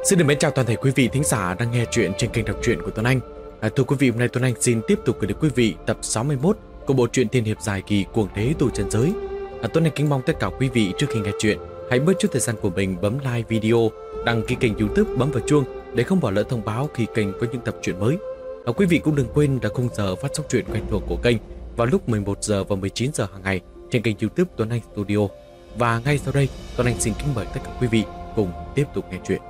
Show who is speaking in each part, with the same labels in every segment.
Speaker 1: Xin được mến chào toàn thể quý vị thính giả đang nghe chuyện trên kênh đọc truyện của Tuấn Anh. Thưa quý vị, hôm nay Tuấn Anh xin tiếp tục gửi đến quý vị tập 61 của bộ truyện tiên hiệp dài kỳ Cuồng Đế Tu Chân Giới. Tuấn Anh kính mong tất cả quý vị trước khi nghe chuyện hãy bớt chút thời gian của mình bấm like video, đăng ký kênh YouTube, bấm vào chuông để không bỏ lỡ thông báo khi kênh có những tập truyện mới. Quý vị cũng đừng quên là khung giờ phát sóng truyện quen thuộc của kênh vào lúc 11 giờ và 19 giờ hàng ngày trên kênh YouTube Tuấn Anh Studio. Và ngay sau đây, Tuấn Anh xin kính mời tất cả quý vị cùng tiếp tục nghe chuyện.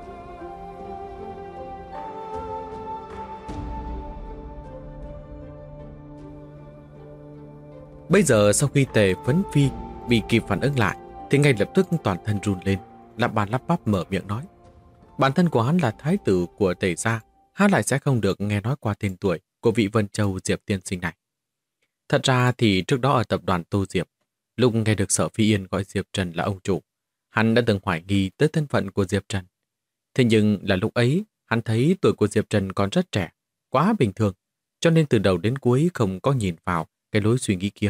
Speaker 1: Bây giờ sau khi Tề Phấn Phi bị kịp phản ứng lại thì ngay lập tức toàn thân run lên, lắp ba lắp bắp mở miệng nói. Bản thân của hắn là thái tử của Tề gia, hắn lại sẽ không được nghe nói qua tên tuổi của vị Vân Châu Diệp tiên sinh này. Thật ra thì trước đó ở tập đoàn Tô Diệp, lúc nghe được Sở Phi Yên gọi Diệp Trần là ông chủ, hắn đã từng hoài nghi tới thân phận của Diệp Trần. Thế nhưng là lúc ấy, hắn thấy tuổi của Diệp Trần còn rất trẻ, quá bình thường, cho nên từ đầu đến cuối không có nhìn vào cái lối suy nghĩ kia.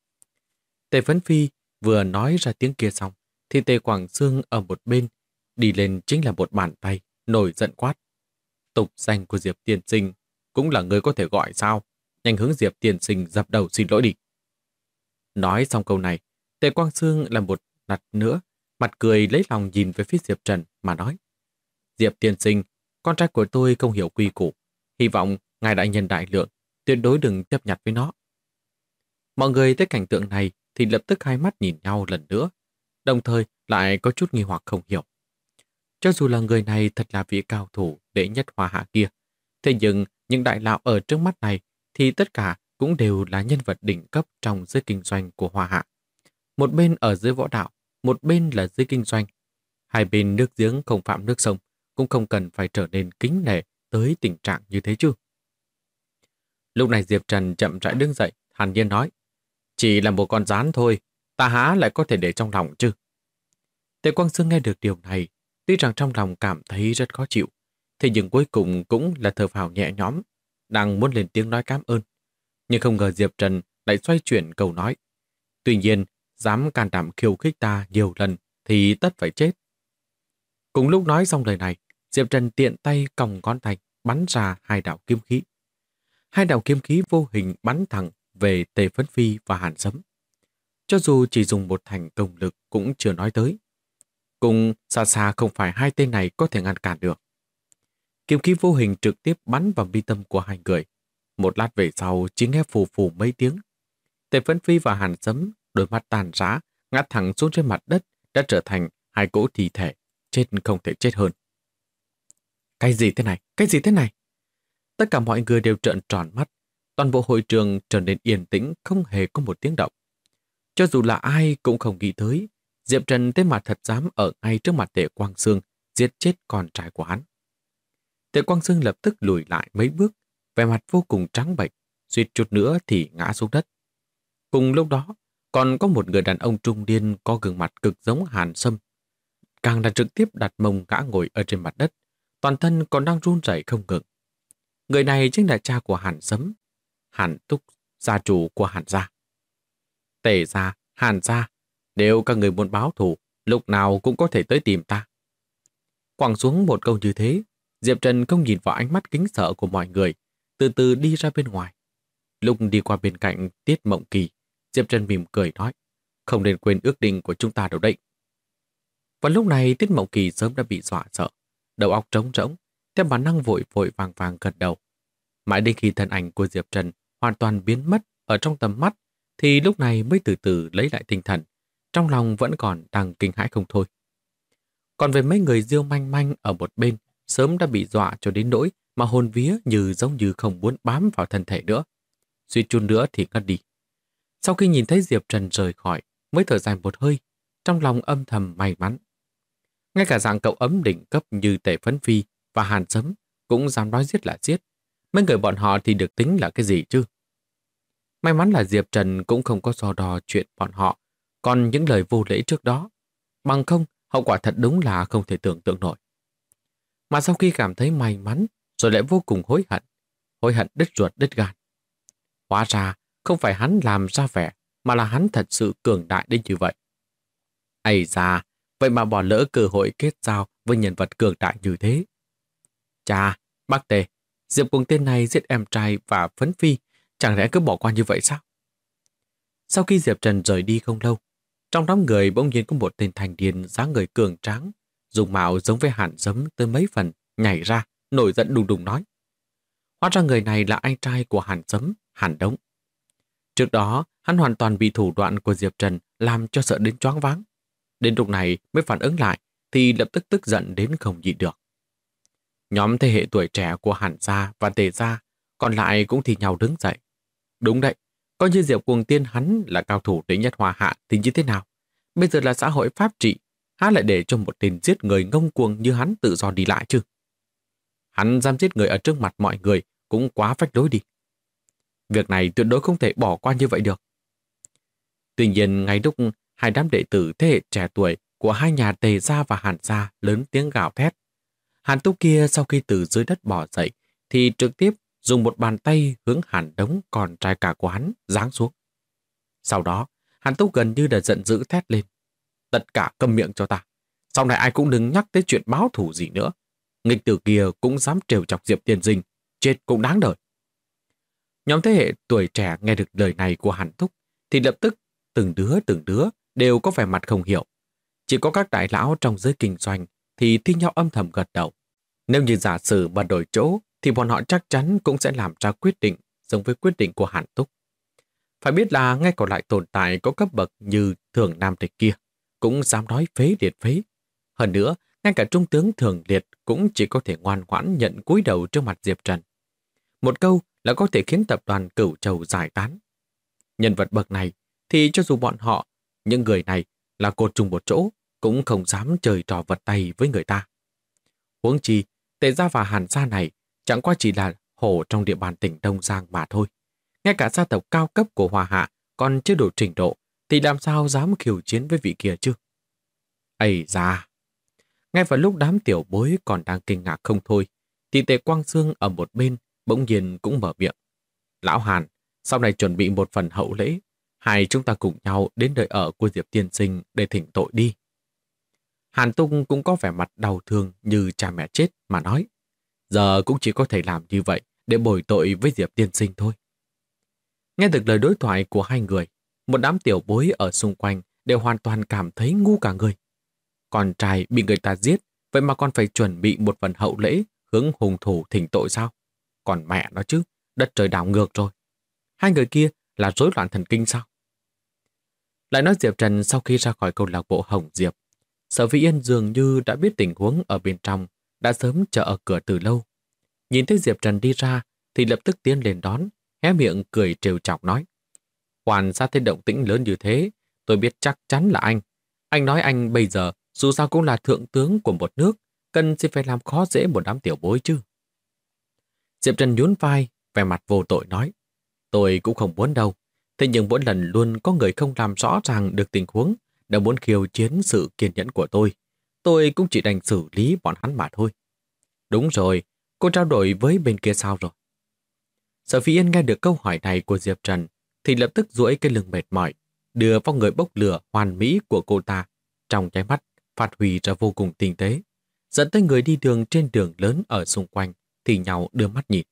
Speaker 1: Tề Phấn Phi vừa nói ra tiếng kia xong, thì Tề Quảng Xương ở một bên đi lên chính là một bàn tay, nổi giận quát. Tục danh của Diệp tiên sinh cũng là người có thể gọi sao? Nhanh hướng Diệp tiên sinh dập đầu xin lỗi đi. Nói xong câu này, Tề Quang Xương là một lần nữa, mặt cười lấy lòng nhìn về phía Diệp Trần mà nói. Diệp tiên sinh, con trai của tôi không hiểu quy củ. Hy vọng ngài đại nhân đại lượng, tuyệt đối đừng chấp nhặt với nó. Mọi người thấy cảnh tượng này thì lập tức hai mắt nhìn nhau lần nữa, đồng thời lại có chút nghi hoặc không hiểu. Cho dù là người này thật là vị cao thủ đệ nhất Hoa Hạ kia, thế nhưng những đại lão ở trước mắt này thì tất cả cũng đều là nhân vật đỉnh cấp trong giới kinh doanh của Hoa Hạ. Một bên ở dưới võ đạo, một bên là dưới kinh doanh. Hai bên nước giếng không phạm nước sông, cũng không cần phải trở nên kính nể tới tình trạng như thế chứ. Lúc này Diệp Trần chậm rãi đứng dậy, thản nhiên nói. Chỉ là một con gián thôi, ta há lại có thể để trong lòng chứ. Tề Quang Xương nghe được điều này, tuy rằng trong lòng cảm thấy rất khó chịu, thế nhưng cuối cùng cũng là thở phào nhẹ nhõm, đang muốn lên tiếng nói cảm ơn. Nhưng không ngờ Diệp Trần lại xoay chuyển câu nói. Tuy nhiên, dám can đảm khiêu khích ta nhiều lần thì tất phải chết. Cùng lúc nói xong lời này, Diệp Trần tiện tay còng ngón tay bắn ra hai đạo kiếm khí. Hai đạo kiếm khí vô hình bắn thẳng về Tề Phấn Phi và Hàn Sấm. Cho dù chỉ dùng một thành công lực cũng chưa nói tới. Cùng xa xa không phải hai tên này có thể ngăn cản được. Kiếm khí vô hình trực tiếp bắn vào mi tâm của hai người. Một lát về sau chỉ nghe phù phù mấy tiếng. Tề Phấn Phi và Hàn Sấm đôi mắt tàn rã, ngã thẳng xuống trên mặt đất, đã trở thành hai cỗ thi thể, chết không thể chết hơn. Cái gì thế này? Cái gì thế này? Tất cả mọi người đều trợn tròn mắt. Toàn bộ hội trường trở nên yên tĩnh, không hề có một tiếng động. Cho dù là ai cũng không nghĩ tới, Diệp Trần tên mặt thật dám ở ngay trước mặt Tề Quang Xương giết chết con trai của hắn. Tề Quang Xương lập tức lùi lại mấy bước, vẻ mặt vô cùng trắng bệch, suýt chút nữa thì ngã xuống đất. Cùng lúc đó, còn có một người đàn ông trung niên có gương mặt cực giống Hàn Sâm, càng là trực tiếp đặt mông ngã ngồi ở trên mặt đất, toàn thân còn đang run rẩy không ngừng. Người này chính là cha của Hàn Sấm, Hàn Túc, gia chủ của Hàn gia. Tề gia, Hàn gia, nếu các người muốn báo thù, lúc nào cũng có thể tới tìm ta. Quẳng xuống một câu như thế, Diệp Trần không nhìn vào ánh mắt kính sợ của mọi người, từ từ đi ra bên ngoài. Lúc đi qua bên cạnh Tiết Mộng Kỳ, Diệp Trần mỉm cười nói, không nên quên ước định của chúng ta đâu đấy. Và lúc này Tiết Mộng Kỳ sớm đã bị dọa sợ, đầu óc trống rỗng, theo bản năng vội vội vàng vàng gật đầu. Mãi đến khi thân ảnh của Diệp Trần hoàn toàn biến mất ở trong tầm mắt, thì lúc này mới từ từ lấy lại tinh thần, trong lòng vẫn còn đang kinh hãi không thôi. Còn về mấy người Diêu Manh Manh ở một bên, sớm đã bị dọa cho đến nỗi mà hồn vía giống như không muốn bám vào thân thể nữa. Suýt chút nữa thì ngất đi. Sau khi nhìn thấy Diệp Trần rời khỏi, mới thở dài một hơi, trong lòng âm thầm may mắn. Ngay cả dạng cậu ấm đỉnh cấp như Tề Phấn Phi và Hàn Sấm cũng dám nói giết là giết. Mấy người bọn họ thì được tính là cái gì chứ? May mắn là Diệp Trần cũng không có so đo chuyện bọn họ, còn những lời vô lễ trước đó. Bằng không, hậu quả thật đúng là không thể tưởng tượng nổi. Mà sau khi cảm thấy may mắn, rồi lại vô cùng hối hận đứt ruột đứt gan. Hóa ra, không phải hắn làm ra vẻ, mà là hắn thật sự cường đại đến như vậy. Ây da, vậy mà bỏ lỡ cơ hội kết giao với nhân vật cường đại như thế. Chà, bác Tề, Diệp cùng tên này giết em trai và Phấn Phi, chẳng lẽ cứ bỏ qua như vậy sao? Sau khi Diệp Trần rời đi không lâu, trong đám người bỗng nhiên có một tên thành niên dáng người cường tráng, dùng mạo giống với Hàn Sấm tới mấy phần, nhảy ra, nổi giận đùng đùng nói. Hóa ra người này là anh trai của Hàn Sấm, Hàn Đống. Trước đó, hắn hoàn toàn bị thủ đoạn của Diệp Trần làm cho sợ đến choáng váng. Đến lúc này mới phản ứng lại, thì lập tức tức giận đến không nhịn được. Nhóm thế hệ tuổi trẻ của Hàn gia và Tề gia còn lại cũng thì nhau đứng dậy. Đúng đấy, coi như Diệp Cuồng Tiên hắn là cao thủ đệ nhất Hoa Hạ thì như thế nào? Bây giờ là xã hội pháp trị, há lại để cho một tên giết người ngông cuồng như hắn tự do đi lại chứ? Hắn dám giết người ở trước mặt mọi người cũng quá phách lối đi. Việc này tuyệt đối không thể bỏ qua như vậy được. Tuy nhiên, ngay lúc hai đám đệ tử thế hệ trẻ tuổi của hai nhà Tề gia và Hàn gia lớn tiếng gào thét, Hàn Túc kia sau khi từ dưới đất bò dậy thì trực tiếp dùng một bàn tay hướng Hàn Đống con trai cả của hắn giáng xuống. Sau đó, Hàn Túc gần như đã giận dữ thét lên. Tất cả câm miệng cho ta. Sau này ai cũng đừng nhắc tới chuyện báo thù gì nữa. Nghịch tử kia cũng dám trêu chọc Diệp Tiên Sinh, chết cũng đáng đời. Nhóm thế hệ tuổi trẻ nghe được lời này của Hàn Túc thì lập tức từng đứa đều có vẻ mặt không hiểu. Chỉ có các đại lão trong giới kinh doanh thì thi nhau âm thầm gật đầu. Nếu như giả sử mà đổi chỗ thì bọn họ chắc chắn cũng sẽ làm ra quyết định giống với quyết định của Hàn Túc. Phải biết là ngay còn lại tồn tại có cấp bậc như Thường Nam Tịch kia cũng dám nói phế liệt phế. Hơn nữa, ngay cả Trung tướng Thường Liệt cũng chỉ có thể ngoan ngoãn nhận cúi đầu trước mặt Diệp Trần. Một câu là có thể khiến tập đoàn Cửu Châu giải tán. Nhân vật bậc này thì cho dù bọn họ, những người này là cột chung một chỗ, cũng không dám chơi trò vật tay với người ta. Huống chi, Tề gia và Hàn gia này chẳng qua chỉ là hổ trong địa bàn tỉnh Đông Giang mà thôi. Ngay cả gia tộc cao cấp của Hoa Hạ còn chưa đủ trình độ thì làm sao dám khiêu chiến với vị kia chứ? Ây da! Ngay vào lúc đám tiểu bối còn đang kinh ngạc không thôi, thì Tề Quang Sương ở một bên bỗng nhiên cũng mở miệng. Lão Hàn, sau này chuẩn bị một phần hậu lễ, hai chúng ta cùng nhau đến nơi ở của Diệp Tiên Sinh để thỉnh tội đi. Hàn Tung cũng có vẻ mặt đau thương như cha mẹ chết mà nói. Giờ cũng chỉ có thể làm như vậy để bồi tội với Diệp Tiên Sinh thôi. Nghe được lời đối thoại của hai người, một đám tiểu bối ở xung quanh đều hoàn toàn cảm thấy ngu cả người. Con trai bị người ta giết, vậy mà còn phải chuẩn bị một phần hậu lễ hướng hung thủ thỉnh tội sao? Còn mẹ nó chứ, đất trời đảo ngược rồi. Hai người kia là rối loạn thần kinh sao? Lại nói Diệp Trần sau khi ra khỏi câu lạc bộ Hồng Diệp, Sở Vĩ Yên dường như đã biết tình huống ở bên trong, đã sớm chờ ở cửa từ lâu. Nhìn thấy Diệp Trần đi ra thì lập tức tiến lên đón, hé miệng cười trêu chọc nói. Hoàn ra thấy động tĩnh lớn như thế, tôi biết chắc chắn là anh. Anh nói anh bây giờ dù sao cũng là thượng tướng của một nước, cần gì phải làm khó dễ một đám tiểu bối chứ. Diệp Trần nhún vai, vẻ mặt vô tội nói. Tôi cũng không muốn đâu, thế nhưng mỗi lần luôn có người không làm rõ ràng được tình huống, đã muốn khiêu chiến sự kiên nhẫn của tôi cũng chỉ đành xử lý bọn hắn mà thôi. Đúng rồi, cô trao đổi với bên kia sao rồi? Sở Phi Yên nghe được câu hỏi này của Diệp Trần thì lập tức duỗi cái lưng mệt mỏi, đưa vào người bốc lửa hoàn mỹ của cô ta, trong cái mắt phát huy ra vô cùng tinh tế, dẫn tới người đi đường trên đường lớn ở xung quanh thì nhau đưa mắt nhìn.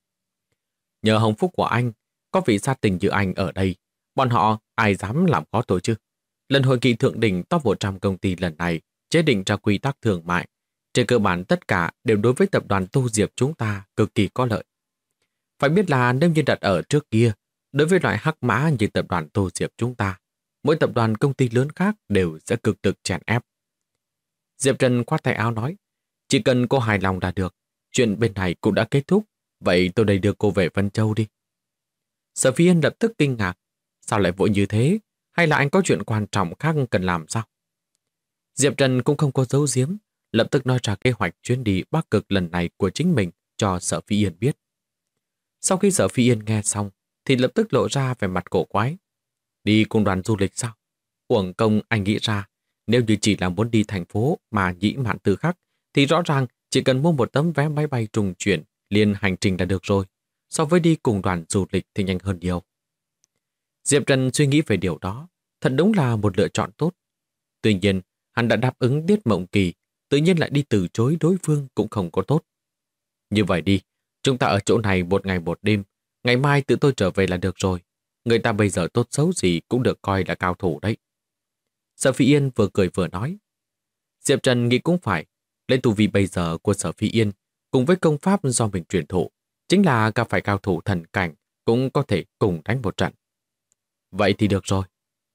Speaker 1: Nhờ hồng phúc của anh, có vị gia tình như anh ở đây, bọn họ ai dám làm khó tôi chứ? Lần hội nghị thượng đỉnh top 100 công ty lần này chế định ra quy tắc thương mại. Trên cơ bản tất cả đều đối với tập đoàn Tô Diệp chúng ta cực kỳ có lợi. Phải biết là nếu như đặt ở trước kia, đối với loại hắc mã như tập đoàn Tô Diệp chúng ta, mỗi tập đoàn công ty lớn khác đều sẽ cực lực chèn ép. Diệp Trần khoát tay áo nói, chỉ cần cô hài lòng là được, chuyện bên này cũng đã kết thúc, vậy tôi đây đưa cô về Vân Châu đi. Sở Phi Yên lập tức kinh ngạc, sao lại vội như thế, hay là anh có chuyện quan trọng khác cần làm sao? Diệp Trần cũng không có giấu giếm, lập tức nói ra kế hoạch chuyến đi Bắc Cực lần này của chính mình cho Sở Phi Yên biết. Sau khi Sở Phi Yên nghe xong, thì lập tức lộ ra vẻ mặt cổ quái. Đi cùng đoàn du lịch sao? Uổng công anh nghĩ ra, nếu như chỉ là muốn đi thành phố mà nhĩ mạn từ khắc, thì rõ ràng chỉ cần mua một tấm vé máy bay trùng chuyển liền hành trình là được rồi. So với đi cùng đoàn du lịch thì nhanh hơn nhiều. Diệp Trần suy nghĩ về điều đó, thật đúng là một lựa chọn tốt. Tuy nhiên, hắn đã đáp ứng Tiết Mộng Kỳ, tự nhiên lại đi từ chối đối phương cũng không có tốt. Như vậy đi, chúng ta ở chỗ này một ngày một đêm, ngày mai tự tôi trở về là được rồi. Người ta bây giờ tốt xấu gì cũng được coi là cao thủ đấy. Sở Phi Yên vừa cười vừa nói. Diệp Trần nghĩ cũng phải, lấy tu vi bây giờ của Sở Phi Yên cùng với công pháp do mình truyền thụ, chính là gặp phải cao thủ thần cảnh cũng có thể cùng đánh một trận. Vậy thì được rồi.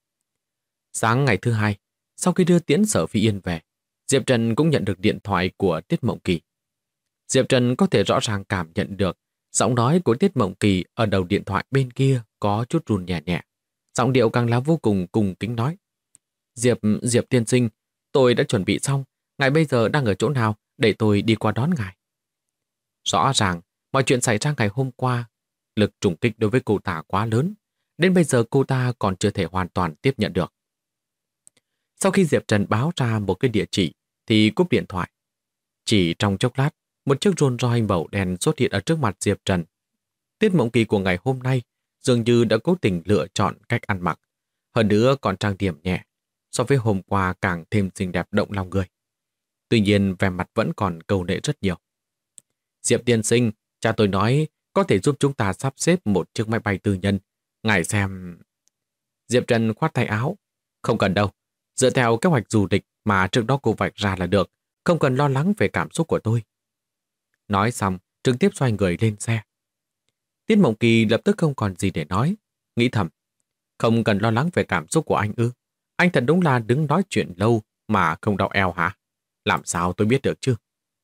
Speaker 1: Sáng ngày thứ hai, sau khi đưa tiễn Sở Phi Yên về, Diệp Trần cũng nhận được điện thoại của Tiết Mộng Kỳ. Diệp Trần có thể rõ ràng cảm nhận được giọng nói của Tiết Mộng Kỳ ở đầu điện thoại bên kia có chút run nhẹ nhẹ. Giọng điệu càng là vô cùng cung kính nói. Diệp tiên sinh, tôi đã chuẩn bị xong. Ngài bây giờ đang ở chỗ nào để tôi đi qua đón ngài? Rõ ràng, mọi chuyện xảy ra ngày hôm qua, lực trùng kích đối với cô ta quá lớn. Đến bây giờ cô ta còn chưa thể hoàn toàn tiếp nhận được. Sau khi Diệp Trần báo ra một cái địa chỉ thì cúp điện thoại. Chỉ trong chốc lát, một chiếc Rolls Royce màu đen xuất hiện ở trước mặt Diệp Trần. Tiết Mộng Kỳ của ngày hôm nay dường như đã cố tình lựa chọn cách ăn mặc. Hơn nữa còn trang điểm nhẹ, so với hôm qua càng thêm xinh đẹp động lòng người. Tuy nhiên vẻ mặt vẫn còn cầu nệ rất nhiều. Diệp tiên sinh, cha tôi nói có thể giúp chúng ta sắp xếp một chiếc máy bay tư nhân. Ngài xem... Diệp Trần khoát tay áo. Không cần đâu. Dựa theo kế hoạch du lịch mà trước đó cô vạch ra là được. Không cần lo lắng về cảm xúc của tôi. Nói xong, trực tiếp xoay người lên xe. Tiết Mộng Kỳ lập tức không còn gì để nói. Nghĩ thầm. Không cần lo lắng về cảm xúc của anh ư? Anh thật đúng là đứng nói chuyện lâu mà không đau eo hả? Làm sao tôi biết được chứ?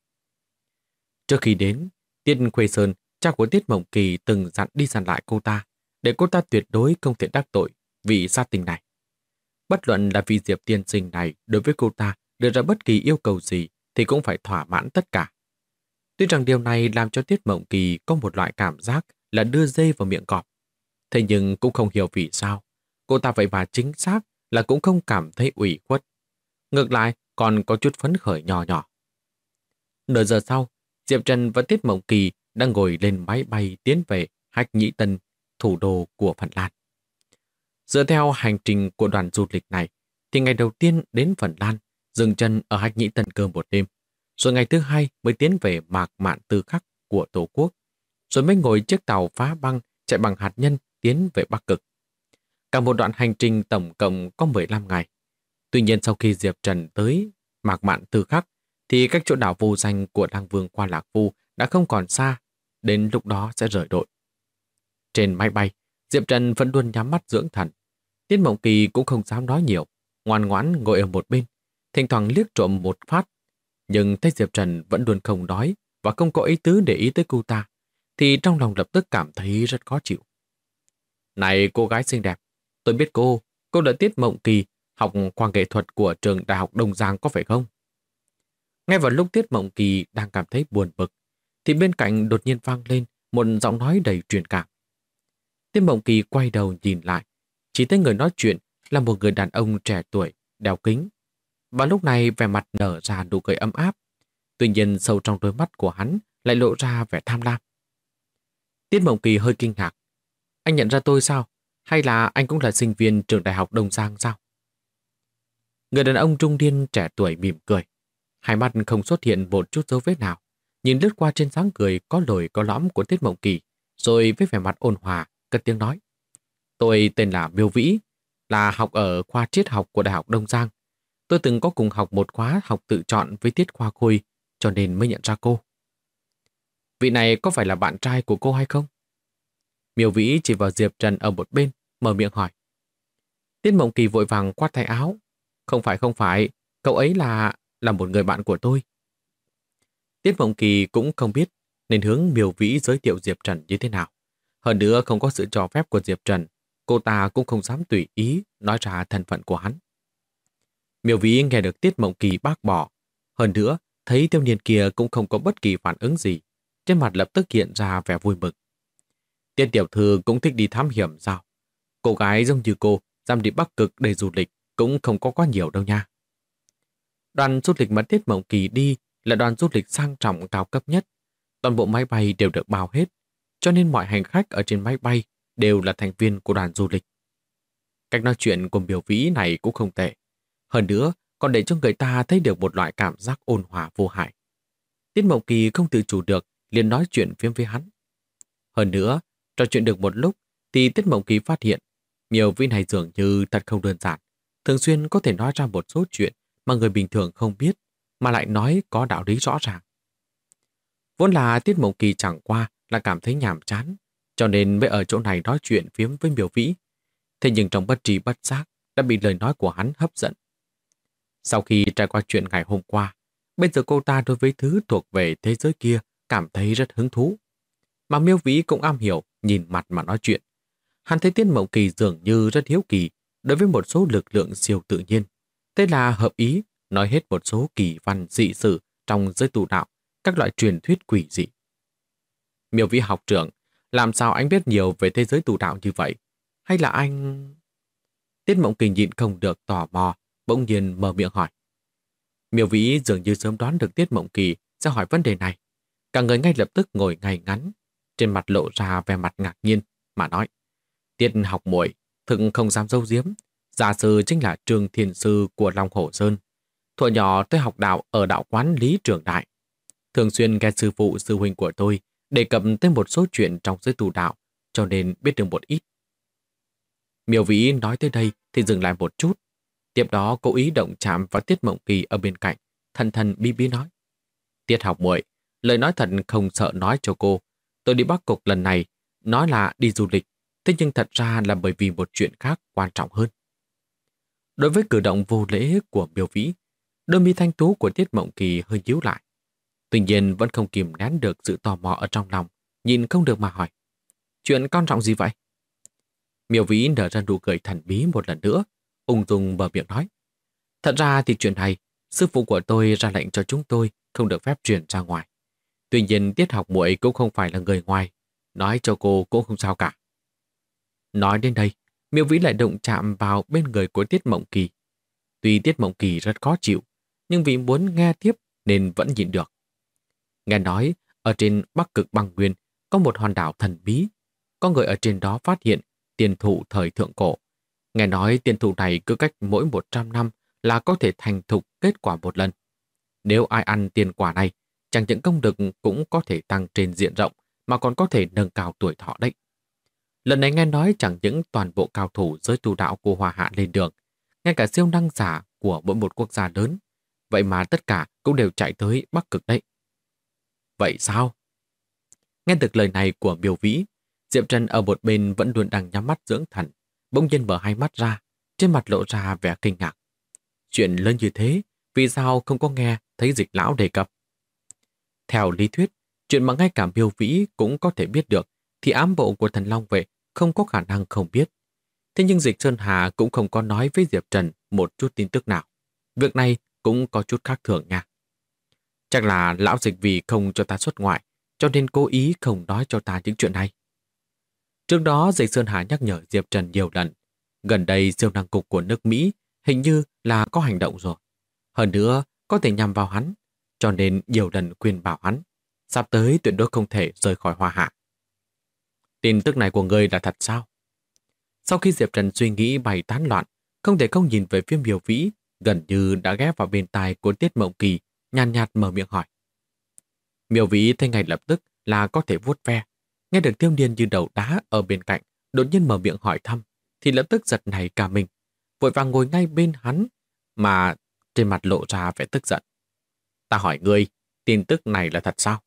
Speaker 1: Trước khi đến, Tiết Khuê Sơn, cha của Tiết Mộng Kỳ từng dặn đi dặn lại cô ta, để cô ta tuyệt đối không thể đắc tội vì sát tình này. Bất luận là vì Diệp tiên sinh này đối với cô ta đưa ra bất kỳ yêu cầu gì thì cũng phải thỏa mãn tất cả. Tuy rằng điều này làm cho Tiết Mộng Kỳ có một loại cảm giác là đưa dê vào miệng cọp. Thế nhưng cũng không hiểu vì sao. Cô ta vậy mà chính xác là cũng không cảm thấy ủy khuất. Ngược lại còn có chút phấn khởi nhỏ nhỏ. Nửa giờ sau, Diệp Trần và Tiết Mộng Kỳ đang ngồi lên máy bay tiến về Hách Nhĩ Tân, thủ đô của Phần Lan. Dựa theo hành trình của đoàn du lịch này, thì ngày đầu tiên đến Phần Lan, dừng chân ở Hách Nhĩ Tân cơ một đêm, rồi ngày thứ hai mới tiến về Mạc Mạn Tư Khắc của Tổ quốc, rồi mới ngồi chiếc tàu phá băng chạy bằng hạt nhân tiến về Bắc Cực. Cả một đoạn hành trình tổng cộng có 15 ngày. Tuy nhiên sau khi Diệp Trần tới Mạc Mạn Tư Khắc, thì cách chỗ đảo vô danh của Lang Vương qua Lạc Phu đã không còn xa, đến lúc đó sẽ rời đội. Trên máy bay, Diệp Trần vẫn luôn nhắm mắt dưỡng thần. Tiết Mộng Kỳ cũng không dám nói nhiều, ngoan ngoãn ngồi ở một bên, thỉnh thoảng liếc trộm một phát. Nhưng thấy Diệp Trần vẫn luôn không nói và không có ý tứ để ý tới cô ta, thì trong lòng lập tức cảm thấy rất khó chịu. Này cô gái xinh đẹp, tôi biết cô là Tiết Mộng Kỳ, học khoa nghệ thuật của trường Đại học Đông Giang có phải không? Ngay vào lúc Tiết Mộng Kỳ đang cảm thấy buồn bực, thì bên cạnh đột nhiên vang lên một giọng nói đầy truyền cảm. Tiết Mộng Kỳ quay đầu nhìn lại, chỉ thấy người nói chuyện là một người đàn ông trẻ tuổi, đeo kính. Và lúc này vẻ mặt nở ra nụ cười ấm áp. Tuy nhiên sâu trong đôi mắt của hắn lại lộ ra vẻ tham lam. Tiết Mộng Kỳ hơi kinh ngạc. Anh nhận ra tôi sao? Hay là anh cũng là sinh viên trường Đại học Đông Giang sao? Người đàn ông trung niên trẻ tuổi mỉm cười. Hai mắt không xuất hiện một chút dấu vết nào. Nhìn lướt qua trên dáng cười có lồi có lõm của Tiết Mộng Kỳ, rồi với vẻ mặt ôn hòa, cất tiếng nói. Tôi tên là Miêu Vĩ, là học ở khoa triết học của Đại học Đông Giang. Tôi từng có cùng học một khóa học tự chọn với Tiết Khoa Khôi, cho nên mới nhận ra cô. Vị này có phải là bạn trai của cô hay không? Miêu Vĩ chỉ vào Diệp Trần ở một bên, mở miệng hỏi. Tiết Mộng Kỳ vội vàng quát tay áo. Không phải, cậu ấy là một người bạn của tôi. Tiết Mộng Kỳ cũng không biết nên hướng Miêu Vĩ giới thiệu Diệp Trần như thế nào. Hơn nữa không có sự cho phép của Diệp Trần, cô ta cũng không dám tùy ý nói ra thân phận của hắn. Miêu Vĩ nghe được Tiết Mộng Kỳ bác bỏ. Hơn nữa, thấy thiếu niên kia cũng không có bất kỳ phản ứng gì. Trên mặt lập tức hiện ra vẻ vui mừng. Tiết tiểu thư cũng thích đi thám hiểm sao? Cô gái giống như cô, dám đi Bắc Cực để du lịch cũng không có quá nhiều đâu nha. Đoàn du lịch mà Tiết Mộng Kỳ đi là đoàn du lịch sang trọng cao cấp nhất. Toàn bộ máy bay đều được bao hết, cho nên mọi hành khách ở trên máy bay đều là thành viên của đoàn du lịch. Cách nói chuyện của Miêu Vĩ này cũng không tệ. Hơn nữa, còn để cho người ta thấy được một loại cảm giác ôn hòa vô hại. Tiết Mộng Kỳ không tự chủ được liền nói chuyện phiếm với hắn. Hơn nữa, trò chuyện được một lúc thì Tiết Mộng Kỳ phát hiện Miêu Vĩ này dường như thật không đơn giản, thường xuyên có thể nói ra một số chuyện mà người bình thường không biết, mà lại nói có đạo lý rõ ràng. Vốn là Tiết Mộng Kỳ chẳng qua là cảm thấy nhàm chán, cho nên mới ở chỗ này nói chuyện phiếm với Miêu Vĩ. Thế nhưng trong bất trí bất giác đã bị lời nói của hắn hấp dẫn. Sau khi trải qua chuyện ngày hôm qua, bây giờ cô ta đối với thứ thuộc về thế giới kia cảm thấy rất hứng thú. Mà Miêu Vĩ cũng am hiểu nhìn mặt mà nói chuyện. Hắn thấy Tiết Mộng Kỳ dường như rất hiếu kỳ đối với một số lực lượng siêu tự nhiên. Thế là hợp ý nói hết một số kỳ văn dị sự trong giới tu đạo, các loại truyền thuyết quỷ dị. Miêu Vĩ học trưởng, làm sao anh biết nhiều về thế giới tu đạo như vậy? Hay là anh... Tiết Mộng Kỳ nhịn không được tò mò, bỗng nhiên mở miệng hỏi. Miêu Vĩ dường như sớm đoán được Tiết Mộng Kỳ sẽ hỏi vấn đề này. Cả người ngay lập tức ngồi ngay ngắn, trên mặt lộ ra vẻ mặt ngạc nhiên, mà nói. Tiết học muội thực không dám giấu giếm. Gia sư chính là Trường Thiền Sư của Long Hổ Sơn. Thuở nhỏ tôi học đạo ở đạo quán Lý Trường Đại. Thường xuyên nghe sư phụ sư huynh của tôi đề cập tới một số chuyện trong giới tu đạo, cho nên biết được một ít. Miêu Vĩ nói tới đây thì dừng lại một chút. Tiếp đó cố ý động chạm vào Tiết Mộng Kỳ ở bên cạnh, thân thân bí bí nói. Tiết học muội, lời nói thật không sợ nói cho cô. Tôi đi Bắc Cực lần này, nói là đi du lịch, thế nhưng thật ra là bởi vì một chuyện khác quan trọng hơn. Đối với cử động vô lễ của Miêu Vĩ, đôi mi thanh tú của Tiết Mộng Kỳ hơi nhíu lại. Tuy nhiên vẫn không kìm nén được sự tò mò ở trong lòng, nhìn không được mà hỏi. Chuyện quan trọng gì vậy? Miêu Vĩ nở ra nụ cười thần bí một lần nữa, ung dung mở miệng nói. Thật ra thì chuyện này, sư phụ của tôi ra lệnh cho chúng tôi không được phép truyền ra ngoài. Tuy nhiên Tiết học muội cũng không phải là người ngoài, nói cho cô cũng không sao cả. Nói đến đây, Miêu Vĩ lại động chạm vào bên người của Tiết Mộng Kỳ. Tuy Tiết Mộng Kỳ rất khó chịu, nhưng vì muốn nghe tiếp nên vẫn nhịn được. Nghe nói, ở trên Bắc Cực Băng Nguyên có một hòn đảo thần bí. Có người ở trên đó phát hiện tiền thụ thời thượng cổ. Nghe nói tiền thụ này cứ cách mỗi 100 năm là có thể thành thục kết quả một lần. Nếu ai ăn tiền quả này, chẳng những công lực cũng có thể tăng trên diện rộng, mà còn có thể nâng cao tuổi thọ đấy. Lần này nghe nói chẳng những toàn bộ cao thủ giới tu đạo của Hoa Hạ lên đường, ngay cả siêu năng giả của mỗi một quốc gia lớn, vậy mà tất cả cũng đều chạy tới Bắc Cực đấy. Vậy sao? Nghe được lời này của Miêu Vĩ, Diệp Trần ở một bên vẫn luôn đang nhắm mắt dưỡng thần, bỗng nhiên mở hai mắt ra, trên mặt lộ ra vẻ kinh ngạc. Chuyện lớn như thế, vì sao không có nghe thấy Dịch lão đề cập? Theo lý thuyết, chuyện mà ngay cả Miêu Vĩ cũng có thể biết được, thì ám bộ của Thần Long Vệ không có khả năng không biết. Thế nhưng Dịch Sơn Hà cũng không có nói với Diệp Trần một chút tin tức nào. Việc này cũng có chút khác thường nha. Chắc là lão Dịch vì không cho ta xuất ngoại, cho nên cố ý không nói cho ta những chuyện này. Trước đó Dịch Sơn Hà nhắc nhở Diệp Trần nhiều lần. Gần đây siêu năng cục của nước Mỹ hình như là có hành động rồi. Hơn nữa có thể nhằm vào hắn, cho nên nhiều lần khuyên bảo hắn. Sắp tới tuyệt đối không thể rời khỏi Hoa Hạ. Tin tức này của ngươi là thật sao? Sau khi Diệp Trần suy nghĩ bày tán loạn, không thể không nhìn về phía Miêu Vĩ, gần như đã ghé vào bên tai của Tiết Mộng Kỳ, nhàn nhạt mở miệng hỏi. Miêu Vĩ thấy ngay lập tức là có thể vuốt ve. Nghe được thiếu niên như đầu đá ở bên cạnh, đột nhiên mở miệng hỏi thăm, thì lập tức giật nảy cả mình, vội vàng ngồi ngay bên hắn, mà trên mặt lộ ra vẻ tức giận. Ta hỏi ngươi, tin tức này là thật sao?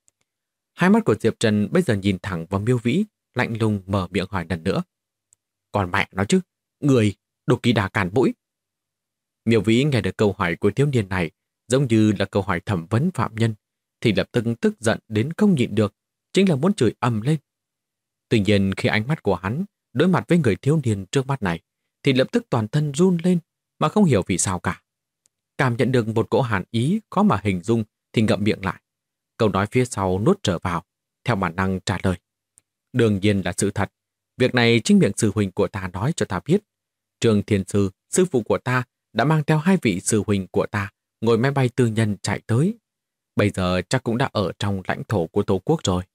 Speaker 1: Hai mắt của Diệp Trần bây giờ nhìn thẳng vào Miêu Vĩ, lạnh lùng mở miệng hỏi lần nữa. Còn mẹ nó chứ, người, đồ kỳ đà cản mũi. Miêu Vĩ nghe được câu hỏi của thiếu niên này, giống như là câu hỏi thẩm vấn phạm nhân, thì lập tức tức giận đến không nhịn được, chính là muốn chửi ầm lên. Tuy nhiên khi ánh mắt của hắn đối mặt với người thiếu niên trước mắt này, thì lập tức toàn thân run lên mà không hiểu vì sao cả. Cảm nhận được một cỗ hàn ý khó mà hình dung thì ngậm miệng lại. Câu nói phía sau nuốt trở vào, theo bản năng trả lời. Đương nhiên là sự thật. Việc này chính miệng sư huynh của ta nói cho ta biết. Trường Thiền Sư, sư phụ của ta, đã mang theo hai vị sư huynh của ta ngồi máy bay tư nhân chạy tới. Bây giờ chắc cũng đã ở trong lãnh thổ của Tổ quốc rồi.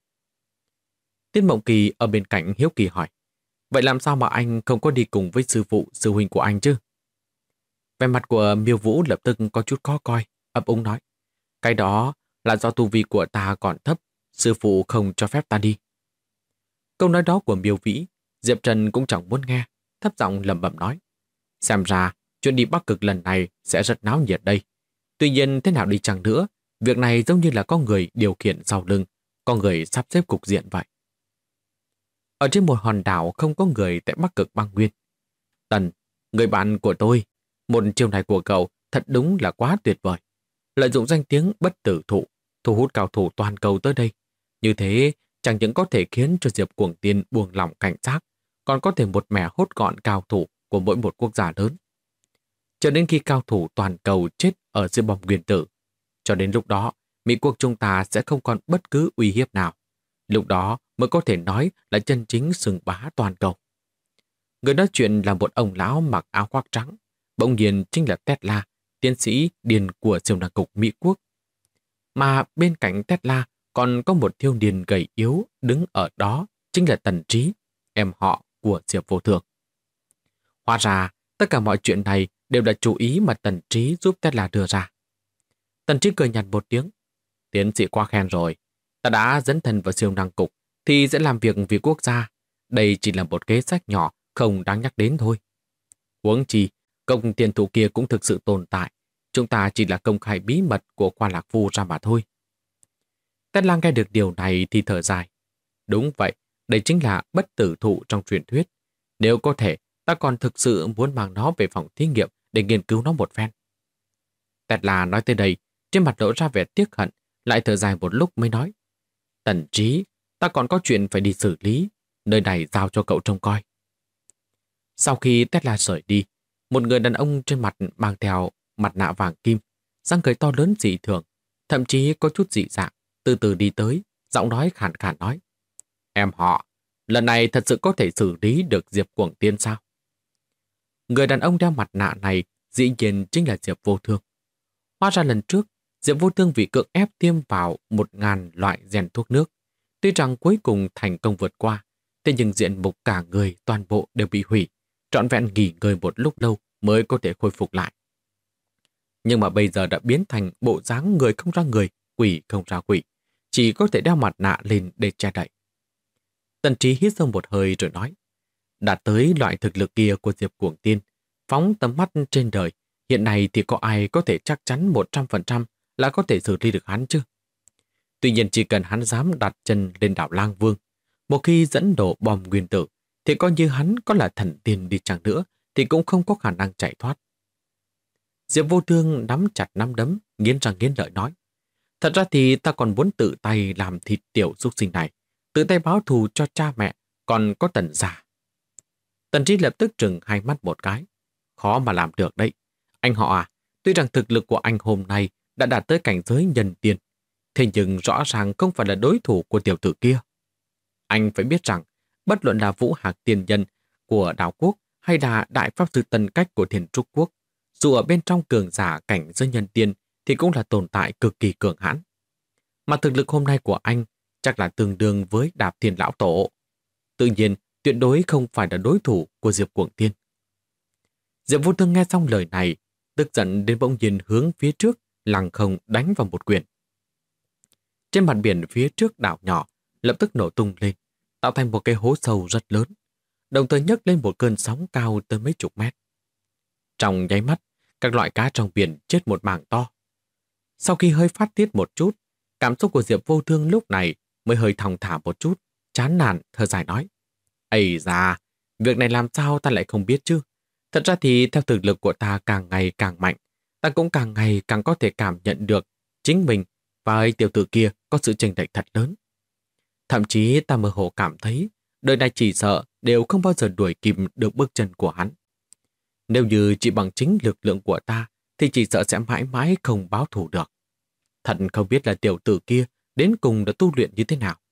Speaker 1: Tiết Mộng Kỳ ở bên cạnh hiếu kỳ hỏi. Vậy làm sao mà anh không có đi cùng với sư phụ, sư huynh của anh chứ? Vẻ mặt của Miêu Vũ lập tức có chút khó coi, ấp úng nói. Cái đó là do tu vi của ta còn thấp, Sư phụ không cho phép ta đi. Câu nói đó của Miêu Vĩ, Diệp Trần cũng chẳng muốn nghe, thấp giọng lẩm bẩm nói. Xem ra, chuyện đi Bắc Cực lần này sẽ rất náo nhiệt đây. Tuy nhiên thế nào đi chăng nữa, việc này giống như là có người điều khiển sau lưng, có người sắp xếp cục diện vậy. Ở trên một hòn đảo không có người tại Bắc Cực băng nguyên. Tần, người bạn của tôi, một chiêu này của cậu thật đúng là quá tuyệt vời. Lợi dụng danh tiếng bất tử thụ, thu hút cao thủ toàn cầu tới đây. Như thế, chẳng những có thể khiến cho Diệp Cuồng Tiên buông lỏng cảnh giác, còn có thể một mẻ hốt gọn cao thủ của mỗi một quốc gia lớn. Cho đến khi cao thủ toàn cầu chết ở dưới bom nguyên tử, cho đến lúc đó, Mỹ quốc chúng ta sẽ không còn bất cứ uy hiếp nào. Lúc đó mới có thể nói là chân chính sừng bá toàn cầu. Người nói chuyện là một ông lão mặc áo khoác trắng, bỗng nhiên chính là Tesla, tiến sĩ điền của siêu năng cục Mỹ quốc. Mà bên cạnh Tesla còn có một thiếu niên gầy yếu đứng ở đó, chính là Tần Trí, em họ của Diệp Vô Thường. Hóa ra, tất cả mọi chuyện này đều là chú ý mà Tần Trí giúp Tesla đưa ra. Tần Trí cười nhạt một tiếng. Tiến sĩ quá khen rồi. Ta đã dấn thân vào siêu năng cục thì sẽ làm việc vì quốc gia. Đây chỉ là một kế sách nhỏ không đáng nhắc đến thôi. Huống chi, công tiền thủ kia cũng thực sự tồn tại. Chúng ta chỉ là công khai bí mật của Khoa Lạc Phu ra mà thôi. Tesla nghe được điều này thì thở dài. Đúng vậy, đây chính là bất tử thụ trong truyền thuyết. Nếu có thể, ta còn thực sự muốn mang nó về phòng thí nghiệm để nghiên cứu nó một phen. Tesla nói tới đây, trên mặt lộ ra vẻ tiếc hận, lại thở dài một lúc mới nói. Tần Trí, ta còn có chuyện phải đi xử lý, nơi này giao cho cậu trông coi. Sau khi Tesla rời đi, một người đàn ông trên mặt mang theo mặt nạ vàng kim, răng cười to lớn dị thường, thậm chí có chút dị dạng, từ từ đi tới, giọng nói khàn khàn nói. Em họ, lần này thật sự có thể xử lý được Diệp Cuồng Tiên sao? Người đàn ông đeo mặt nạ này dĩ nhiên chính là Diệp Vô Thương. Hóa ra lần trước, Diệp Vô Thương vì cưỡng ép tiêm vào 1000 loại rèn thuốc nước. Tuy rằng cuối cùng thành công vượt qua, thế nhưng diện mục cả người toàn bộ đều bị hủy, trọn vẹn nghỉ ngơi một lúc lâu mới có thể khôi phục lại. Nhưng mà bây giờ đã biến thành bộ dáng người không ra người, quỷ không ra quỷ, chỉ có thể đeo mặt nạ lên để che đậy. Tần Trí hít sâu một hơi rồi nói, đạt tới loại thực lực kia của Diệp Cuồng Tiên, phóng tầm mắt trên đời, hiện nay thì có ai có thể chắc chắn 100% là có thể xử lý được hắn chứ? Tuy nhiên chỉ cần hắn dám đặt chân lên đảo Lang Vương, một khi dẫn đổ bom nguyên tử, thì coi như hắn có là thần tiên đi chăng nữa, thì cũng không có khả năng chạy thoát. Diệp Vô Thương nắm chặt nắm đấm, nghiến răng nghiến lợi nói, thật ra thì ta còn muốn tự tay làm thịt tiểu súc sinh này, tự tay báo thù cho cha mẹ, còn có Tần gia. Tần Trí lập tức trừng hai mắt một cái. Khó mà làm được đấy. Anh họ à, tuy rằng thực lực của anh hôm nay đã đạt tới cảnh giới nhân tiên, thế nhưng rõ ràng không phải là đối thủ của tiểu tử kia. Anh phải biết rằng, bất luận là Vũ Hạc Tiên Nhân của Đảo Quốc hay là Đại Pháp Sư Tân Cách của Thiền Trúc Quốc, dù ở bên trong cường giả cảnh giới nhân tiên thì cũng là tồn tại cực kỳ cường hãn. Mà thực lực hôm nay của anh chắc là tương đương với Đạp Thiên Lão Tổ. Tự nhiên, tuyệt đối không phải là đối thủ của Diệp Cuồng Tiên. Diệp Vô Thương nghe xong lời này, tức giận đến bỗng nhiên hướng phía trước, lăng không đánh vào một quyền. Trên mặt biển phía trước đảo nhỏ, lập tức nổ tung lên, tạo thành một cái hố sâu rất lớn, đồng thời nhấc lên một cơn sóng cao tới mấy chục mét. Trong nháy mắt, các loại cá trong biển chết một mảng to. Sau khi hơi phát tiết một chút, cảm xúc của Diệp Vô Thương lúc này mới hơi thong thả một chút, chán nản thở dài nói. Ây da, việc này làm sao ta lại không biết chứ? Thật ra thì theo thực lực của ta càng ngày càng mạnh, ta cũng càng ngày càng có thể cảm nhận được chính mình và tiểu tử kia có sự chênh lệch thật lớn. Thậm chí ta mơ hồ cảm thấy đời này chỉ sợ đều không bao giờ đuổi kịp được bước chân của hắn. Nếu như chỉ bằng chính lực lượng của ta thì chỉ sợ sẽ mãi mãi không báo thù được. Thật không biết là tiểu tử kia đến cùng đã tu luyện như thế nào.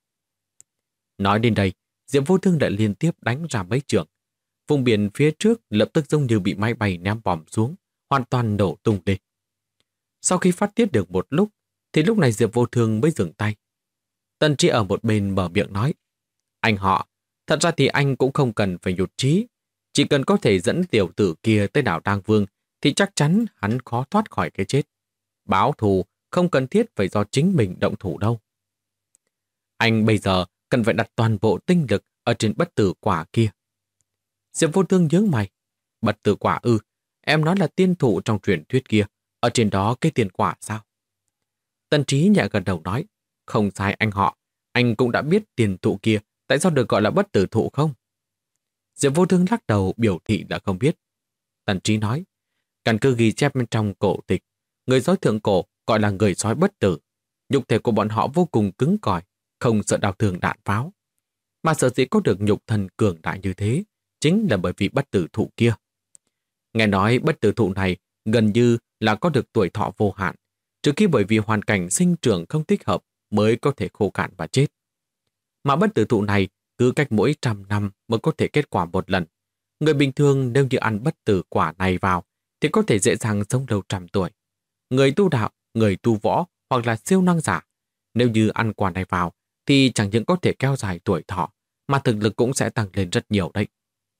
Speaker 1: Nói đến đây, Diệp Vô Thương đã liên tiếp đánh ra mấy trường. Vùng biển phía trước lập tức giống như bị máy bay ném bom xuống, hoàn toàn nổ tung lên. Sau khi phát tiết được một lúc, thì lúc này Diệp Vô Thương mới dừng tay. Tần Trí ở một bên mở miệng nói, anh họ, thật ra thì anh cũng không cần phải nhụt chí. Chỉ cần có thể dẫn tiểu tử kia tới đảo Tang Vương, thì chắc chắn hắn khó thoát khỏi cái chết. Báo thù không cần thiết phải do chính mình động thủ đâu. Anh bây giờ cần phải đặt toàn bộ tinh lực ở trên bất tử quả kia. Diệp Vô Thương nhướng mày. Bất tử quả ư? Em nói là tiên thụ trong truyền thuyết kia. Ở trên đó cây tiền quả sao? Tần Trí nhẹ gật đầu nói. Không sai anh họ. Anh cũng đã biết tiền thụ kia tại sao được gọi là bất tử thụ không? Diệp Vô Thương lắc đầu biểu thị là không biết. Tần Trí nói. Căn cứ ghi chép bên trong cổ tịch, người sói thượng cổ gọi là người sói bất tử. Nhục thể của bọn họ vô cùng cứng cỏi, không sợ đau thương đạn pháo. Mà sở dĩ có được nhục thân cường đại như thế, chính là bởi vì bất tử thụ kia. Nghe nói bất tử thụ này gần như là có được tuổi thọ vô hạn, trừ khi bởi vì hoàn cảnh sinh trưởng không thích hợp mới có thể khô cạn và chết. Mà bất tử thụ này cứ cách mỗi 100 năm mới có thể kết quả một lần. Người bình thường nếu như ăn bất tử quả này vào thì có thể dễ dàng sống lâu 100 tuổi. Người tu đạo, người tu võ hoặc là siêu năng giả, nếu như ăn quả này vào thì chẳng những có thể kéo dài tuổi thọ mà thực lực cũng sẽ tăng lên rất nhiều đấy.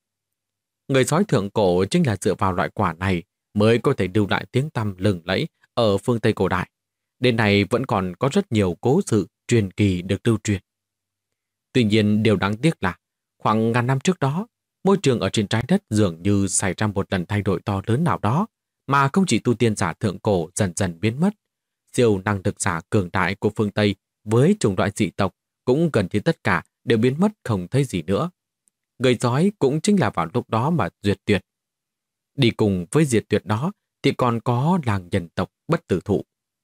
Speaker 1: Người sói thượng cổ chính là dựa vào loại quả này mới có thể lưu lại tiếng tăm lừng lẫy ở phương Tây cổ đại. Đến nay vẫn còn có rất nhiều cố sự truyền kỳ được lưu truyền. Tuy nhiên điều đáng tiếc là khoảng ngàn năm trước đó, môi trường ở trên trái đất dường như xảy ra một lần thay đổi to lớn nào đó mà không chỉ tu tiên giả thượng cổ dần dần biến mất. Siêu năng lực giả cường đại của phương Tây với chủng loại dị tộc cũng gần như tất cả đều biến mất không thấy gì nữa. Người sói cũng chính là vào lúc đó mà diệt tuyệt. Đi cùng với diệt tuyệt đó thì còn có làng nhân tộc bất tử thụ.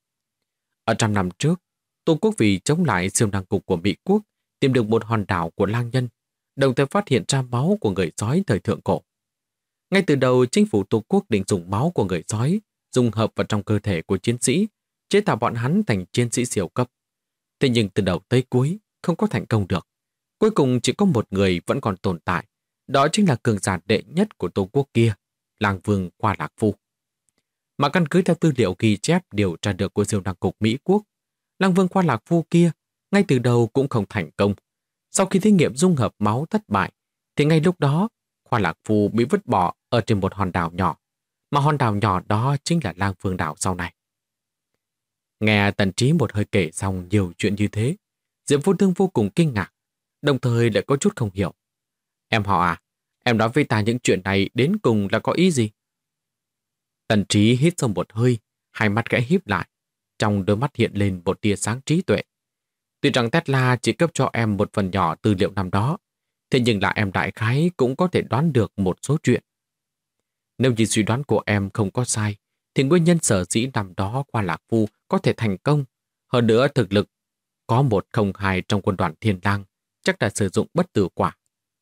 Speaker 1: Ở 100 năm trước, Tô Quốc vì chống lại siêu năng cục của Mỹ Quốc tìm được một hòn đảo của lang nhân, đồng thời phát hiện ra máu của người sói thời thượng cổ. Ngay từ đầu, chính phủ Tô Quốc định dùng máu của người sói dung hợp vào trong cơ thể của chiến sĩ, chế tạo bọn hắn thành chiến sĩ siêu cấp. Thế nhưng từ đầu tới cuối không có thành công được. Cuối cùng chỉ có một người vẫn còn tồn tại, đó chính là cường giả đệ nhất của Tô Quốc kia, Lang Vương Khoa Lạc Phu. Mà căn cứ theo tư liệu ghi chép điều tra được của siêu năng cục Mỹ Quốc, Lang Vương Khoa Lạc Phu kia ngay từ đầu cũng không thành công. Sau khi thí nghiệm dung hợp máu thất bại, thì ngay lúc đó Khoa Lạc Phu bị vứt bỏ ở trên một hòn đảo nhỏ, mà hòn đảo nhỏ đó chính là Lang Vương đảo sau này. Nghe Tần Trí một hơi kể xong nhiều chuyện như thế, Diệp Vô Thương vô cùng kinh ngạc, đồng thời lại có chút không hiểu. Em họ à, em nói với ta những chuyện này đến cùng là có ý gì? Tần Trí hít sâu một hơi, hai mắt khẽ híp lại, trong đôi mắt hiện lên một tia sáng trí tuệ. Tuy rằng Tesla chỉ cấp cho em một phần nhỏ tư liệu năm đó, thế nhưng là em đại khái cũng có thể đoán được một số chuyện. Nếu như suy đoán của em không có sai, thì nguyên nhân sở dĩ năm đó Khoa Lạc Phu có thể thành công, hơn nữa thực lực có 102 trong quân đoàn Thiên Lang, chắc là sử dụng bất tử quả.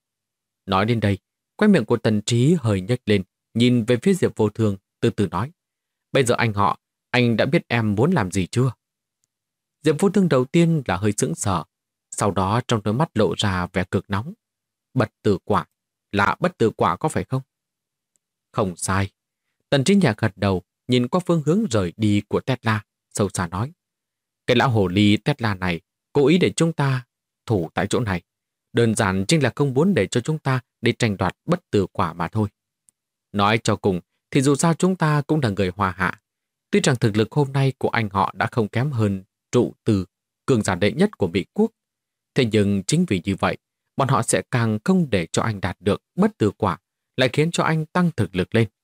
Speaker 1: Nói đến đây, khóe miệng của Tần Trí hơi nhếch lên, nhìn về phía Diệp Vô Thương, từ từ nói. Bây giờ anh họ, anh đã biết em muốn làm gì chưa? Diệp Vô Thương đầu tiên là hơi sững sờ, sau đó trong đôi mắt lộ ra vẻ cực nóng. Bất tử quả, là bất tử quả có phải không? Không sai. Tần Trí nhẹ gật đầu, nhìn qua phương hướng rời đi của Tesla, sâu xa nói. Cái lão hồ ly Tesla này cố ý để chúng ta thủ tại chỗ này. Đơn giản chính là không muốn để cho chúng ta đi tranh đoạt bất tử quả mà thôi. Nói cho cùng thì dù sao chúng ta cũng là người hòa hạ. Tuy rằng thực lực hôm nay của anh họ đã không kém hơn trụ từ cường giả đệ nhất của Mỹ Quốc. Thế nhưng chính vì như vậy, bọn họ sẽ càng không để cho anh đạt được bất tử quả, lại khiến cho anh tăng thực lực lên.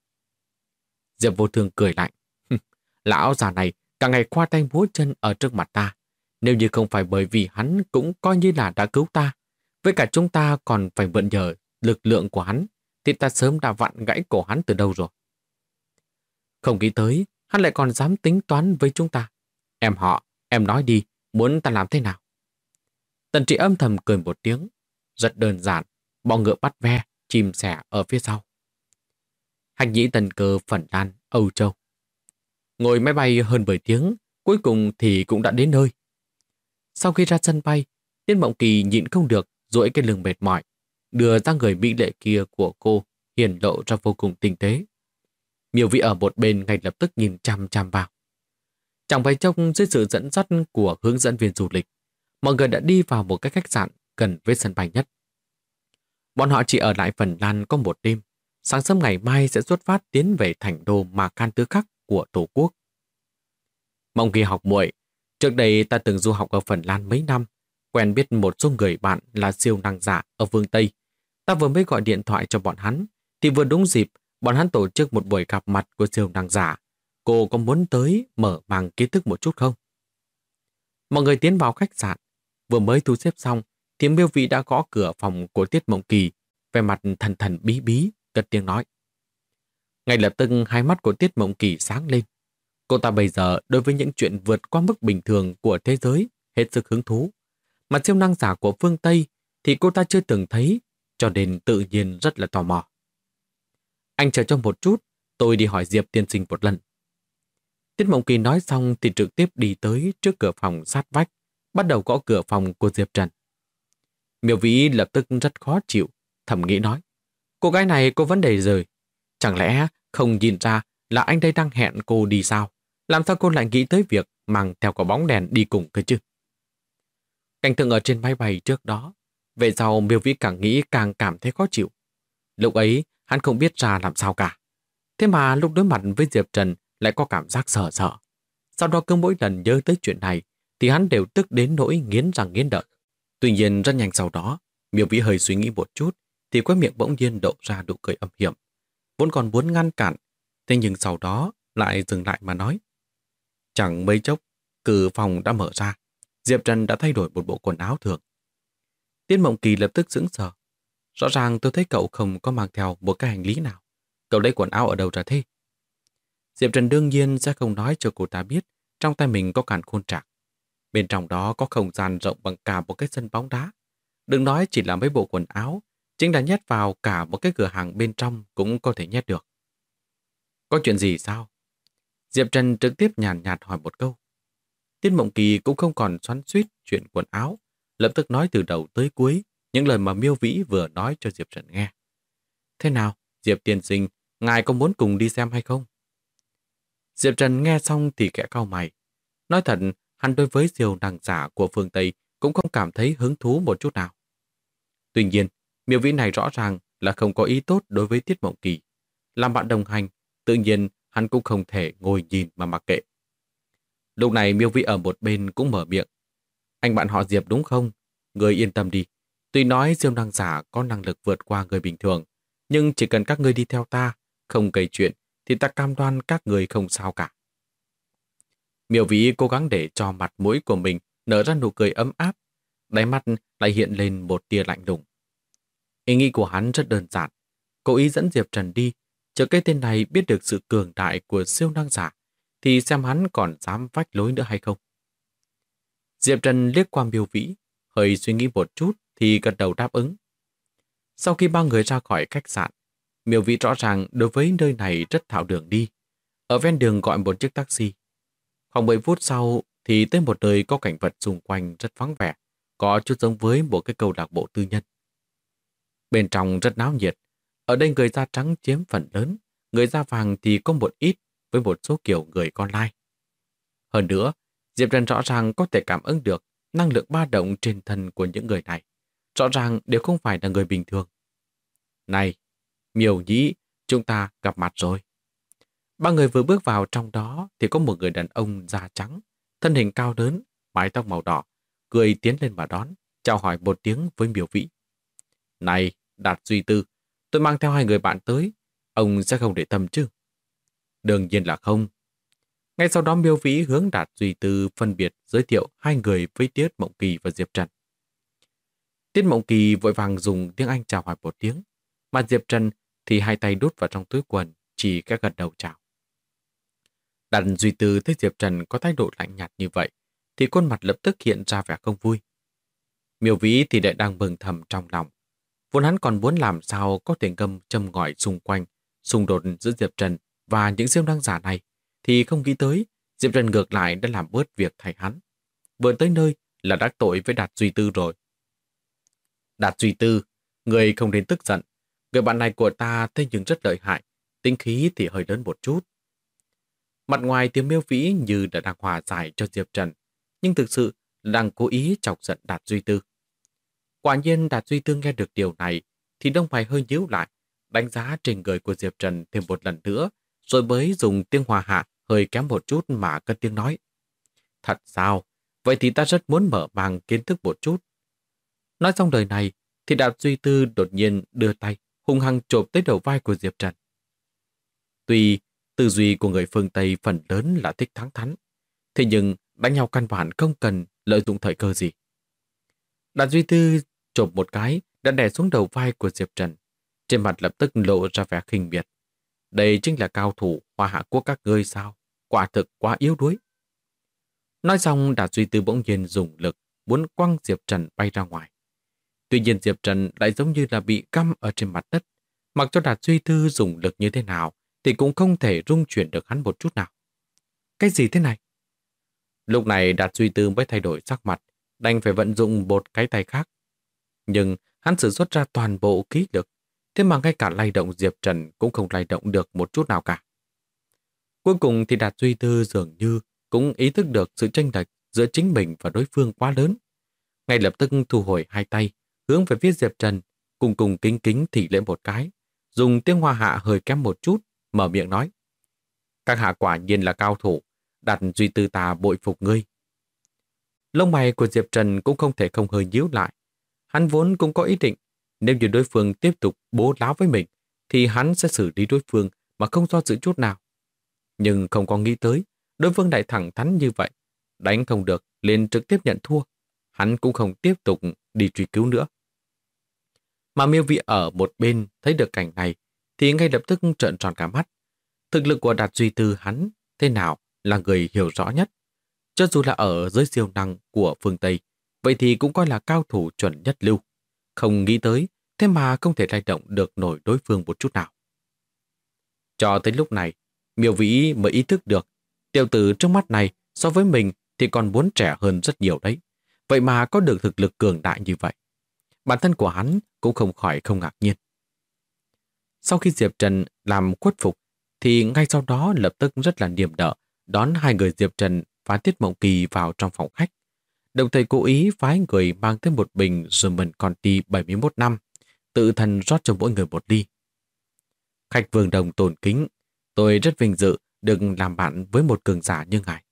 Speaker 1: Diệp Vô Thương cười lạnh. Lão già này cả ngày khoa tay múa chân ở trước mặt ta. Nếu như không phải bởi vì hắn cũng coi như là đã cứu ta, với cả chúng ta còn phải mượn nhờ lực lượng của hắn, thì ta sớm đã vặn gãy cổ hắn từ đâu rồi. Không nghĩ tới, hắn lại còn dám tính toán với chúng ta. Em họ, em nói đi, muốn ta làm thế nào? Tần Trị âm thầm cười một tiếng. Rất đơn giản, bọ ngựa bắt ve, chim sẻ ở phía sau. Hành nhĩ tần cơ Phần Lan, Âu Châu. Ngồi máy bay hơn 10 tiếng, cuối cùng thì cũng đã đến nơi. Sau khi ra sân bay, Tiên Mộng Kỳ nhịn không được, duỗi cái lưng mệt mỏi, đưa ra người mỹ lệ kia của cô hiển lộ ra vô cùng tinh tế. Miêu Vĩ ở một bên ngay lập tức nhìn chăm chăm vào. Chẳng vài chốc dưới sự dẫn dắt của hướng dẫn viên du lịch, mọi người đã đi vào một cái khách sạn gần với sân bay nhất. Bọn họ chỉ ở lại Phần Lan có một đêm, sáng sớm ngày mai sẽ xuất phát tiến về thành đô Mà Can Tư Khắc của Tổ quốc. Mộng Kỳ học muội, trước đây ta từng du học ở Phần Lan mấy năm, Quen biết một số người bạn là siêu năng giả ở phương Tây. Ta vừa mới gọi điện thoại cho bọn hắn, thì vừa đúng dịp bọn hắn tổ chức một buổi gặp mặt của siêu năng giả. Cô có muốn tới mở màn kiến thức một chút không? Mọi người tiến vào khách sạn. Vừa mới thu xếp xong, thì Miêu Vĩ đã gõ cửa phòng của Tiết Mộng Kỳ, vẻ mặt thần thần bí bí, cất tiếng nói. Ngay lập tức hai mắt của Tiết Mộng Kỳ sáng lên. Cô ta bây giờ đối với những chuyện vượt qua mức bình thường của thế giới hết sức hứng thú. Mà siêu năng giả của phương Tây thì cô ta chưa từng thấy, cho nên tự nhiên rất là tò mò. Anh chờ cho một chút, tôi đi hỏi Diệp tiên sinh một lần. Tiết Mộng Kỳ nói xong thì trực tiếp đi tới trước cửa phòng sát vách, bắt đầu gõ cửa phòng của Diệp Trần. Miêu Vĩ lập tức rất khó chịu, thầm nghĩ nói. Cô gái này có vấn đề rồi. Chẳng lẽ không nhìn ra là anh đây đang hẹn cô đi sao? Làm sao cô lại nghĩ tới việc mang theo quả bóng đèn đi cùng cơ chứ? Cảnh tượng ở trên máy bay trước đó, về sau Miêu Vĩ càng nghĩ càng cảm thấy khó chịu. Lúc ấy hắn không biết ra làm sao cả. Thế mà lúc đối mặt với Diệp Trần lại có cảm giác sợ sợ. Sau đó cứ mỗi lần nhớ tới chuyện này thì hắn đều tức đến nỗi nghiến răng nghiến lợi. Tuy nhiên rất nhanh sau đó, Miêu Vĩ hơi suy nghĩ một chút thì khóe miệng bỗng nhiên lộ ra nụ cười âm hiểm. Vốn còn muốn ngăn cản, thế nhưng sau đó lại dừng lại mà nói. Chẳng mấy chốc, cửa phòng đã mở ra. Diệp Trần đã thay đổi một bộ quần áo thường. Tiết Mộng Kỳ lập tức sững sờ. Rõ ràng tôi thấy cậu không có mang theo một cái hành lý nào. Cậu lấy quần áo ở đâu ra thế? Diệp Trần đương nhiên sẽ không nói cho cô ta biết trong tay mình có càn khôn trạc. Bên trong đó có không gian rộng bằng cả một cái sân bóng đá. Đừng nói chỉ là mấy bộ quần áo, chính là nhét vào cả một cái cửa hàng bên trong cũng có thể nhét được. Có chuyện gì sao? Diệp Trần trực tiếp nhàn nhạt hỏi một câu. Tiết Mộng Kỳ cũng không còn xoắn xuýt chuyện quần áo, lập tức nói từ đầu tới cuối những lời mà Miêu Vĩ vừa nói cho Diệp Trần nghe. Thế nào, Diệp tiên sinh, ngài có muốn cùng đi xem hay không? Diệp Trần nghe xong thì khẽ cau mày. Nói thật, hắn đối với siêu năng giả của phương Tây cũng không cảm thấy hứng thú một chút nào. Tuy nhiên, Miêu Vĩ này rõ ràng là không có ý tốt đối với Tiết Mộng Kỳ. Làm bạn đồng hành, tự nhiên hắn cũng không thể ngồi nhìn mà mặc kệ. Lúc này Miêu Vĩ ở một bên cũng mở miệng. Anh bạn họ Diệp đúng không? Người yên tâm đi. Tuy nói siêu năng giả có năng lực vượt qua người bình thường, nhưng chỉ cần các người đi theo ta, không gây chuyện, thì ta cam đoan các người không sao cả. Miêu Vĩ cố gắng để cho mặt mũi của mình nở ra nụ cười ấm áp, đáy mắt lại hiện lên một tia lạnh lùng. Ý nghĩ của hắn rất đơn giản, cố ý dẫn Diệp Trần đi, chờ cái tên này biết được sự cường đại của siêu năng giả, thì xem hắn còn dám vách lối nữa hay không. Diệp Trần liếc qua Miêu Vĩ, hơi suy nghĩ một chút thì gật đầu đáp ứng. Sau khi ba người ra khỏi khách sạn, Miêu Vĩ rõ ràng đối với nơi này rất thạo đường đi. Ở ven đường gọi một chiếc taxi. Khoảng 10 phút sau thì tới một nơi có cảnh vật xung quanh rất vắng vẻ, có chút giống với một cái câu lạc bộ tư nhân. Bên trong rất náo nhiệt. Ở đây người da trắng chiếm phần lớn, người da vàng thì có một ít với một số kiểu người con lai. Hơn nữa, Diệp Trần rõ ràng có thể cảm ứng được năng lượng ba động trên thân của những người này. Rõ ràng đều không phải là người bình thường. Này, Miêu Nhĩ, chúng ta gặp mặt rồi. Ba người vừa bước vào trong đó thì có một người đàn ông da trắng, thân hình cao lớn, mái tóc màu đỏ, cười tiến lên mà đón, chào hỏi một tiếng với Miêu Vĩ. Này, Đạt Duy Tư, tôi mang theo hai người bạn tới, ông sẽ không để tâm chứ? Đương nhiên là không. Ngay sau đó Miêu Vĩ hướng Đạt Duy Tư phân biệt giới thiệu hai người với Tiết Mộng Kỳ và Diệp Trần. Tiết Mộng Kỳ vội vàng dùng tiếng Anh chào hỏi một tiếng, mà Diệp Trần thì hai tay đút vào trong túi quần, chỉ các gật đầu chào. Đạt Duy Tư thấy Diệp Trần có thái độ lạnh nhạt như vậy, thì khuôn mặt lập tức hiện ra vẻ không vui. Miêu Vĩ thì lại đang mừng thầm trong lòng. Vốn hắn còn muốn làm sao có thể ngâm châm ngòi xung quanh, xung đột giữa Diệp Trần và những siêu năng giả này, thì không nghĩ tới Diệp Trần ngược lại đã làm bớt việc thay hắn. Vừa tới nơi là đắc tội với Đạt Duy Tư rồi. Đạt Duy Tư, người không nên tức giận. Người bạn này của ta thế nhưng rất lợi hại, tính khí thì hơi lớn một chút. Mặt ngoài tiếng Miêu Vĩ như đã đang hòa giải cho Diệp Trần, nhưng thực sự đang cố ý chọc giận Đạt Duy Tư. Quả nhiên Đạt Duy Tư nghe được điều này thì lông mày hơi nhíu lại, đánh giá trên người của Diệp Trần thêm một lần nữa, rồi mới dùng tiếng hòa hạ hơi kém một chút mà cất tiếng nói. Thật sao? Vậy thì ta rất muốn mở mang kiến thức một chút Nói xong lời này, thì Đạt Duy Tư đột nhiên đưa tay, hung hăng chộp tới đầu vai của Diệp Trần. Tuy tư duy của người phương Tây phần lớn là thích thắng thắng, thế nhưng đánh nhau căn bản không cần lợi dụng thời cơ gì. Đạt Duy Tư chộp một cái đã đè xuống đầu vai của Diệp Trần, trên mặt lập tức lộ ra vẻ khinh miệt. Đây chính là cao thủ Hoa Hạ Quốc các ngươi sao? Quả thực quá yếu đuối. Nói xong, Đạt Duy Tư bỗng nhiên dùng lực muốn quăng Diệp Trần bay ra ngoài. Tuy nhiên Diệp Trần lại giống như là bị căm ở trên mặt đất. Mặc cho Đạt Duy Tư dùng lực như thế nào thì cũng không thể rung chuyển được hắn một chút nào. Cái gì thế này? Lúc này Đạt Duy Tư mới thay đổi sắc mặt, đành phải vận dụng một cái tay khác. Nhưng hắn sử xuất ra toàn bộ khí lực, thế mà ngay cả lay động Diệp Trần cũng không lay động được một chút nào cả. Cuối cùng thì Đạt Duy Tư dường như cũng ý thức được sự chênh lệch giữa chính mình và đối phương quá lớn. Ngay lập tức thu hồi hai tay, hướng về phía Diệp Trần, cùng cùng kính kính thì lễ một cái, dùng tiếng Hoa Hạ hơi kém một chút, mở miệng nói. Các hạ quả nhiên là cao thủ, Đạt Duy Tư ta bội phục ngươi. Lông mày của Diệp Trần cũng không thể không hơi nhíu lại. Hắn vốn cũng có ý định, nếu như đối phương tiếp tục bố láo với mình, thì hắn sẽ xử lý đối phương mà không do dự chút nào. Nhưng không có nghĩ tới, đối phương lại thẳng thắn như vậy. Đánh không được, liền trực tiếp nhận thua. Hắn cũng không tiếp tục đi truy cứu nữa. Mà Miêu Vĩ ở một bên thấy được cảnh này, thì ngay lập tức trợn tròn cả mắt. Thực lực của Đạt Duy Tư hắn thế nào là người hiểu rõ nhất. Cho dù là ở dưới siêu năng của phương Tây, vậy thì cũng coi là cao thủ chuẩn nhất lưu. Không nghĩ tới, thế mà không thể lay động được nổi đối phương một chút nào. Cho tới lúc này, Miêu Vĩ mới ý thức được, tiểu tử trước mắt này so với mình thì còn muốn trẻ hơn rất nhiều đấy. Vậy mà có được thực lực cường đại như vậy. Bản thân của hắn cũng không khỏi không ngạc nhiên. Sau khi Diệp Trần làm khuất phục, thì ngay sau đó lập tức rất là niềm nở đón hai người Diệp Trần và Tiết Mộng Kỳ vào trong phòng khách. Đồng thời cố ý phái người mang tới một bình German Conti 71 năm, tự thân rót cho mỗi người một ly. Khách Vương Đồng tôn kính, tôi rất vinh dự được làm bạn với một cường giả như ngài.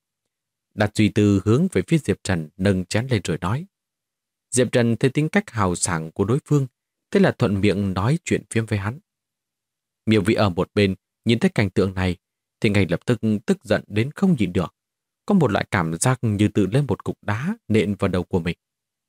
Speaker 1: Đạt Duy Tư hướng về phía Diệp Trần nâng chén lên rồi nói. Diệp Trần thấy tính cách hào sảng của đối phương, thế là thuận miệng nói chuyện phiếm với hắn. Miêu Vĩ ở một bên nhìn thấy cảnh tượng này thì ngay lập tức tức giận đến không nhịn được. Có một loại cảm giác như tự lên một cục đá nện vào đầu của mình.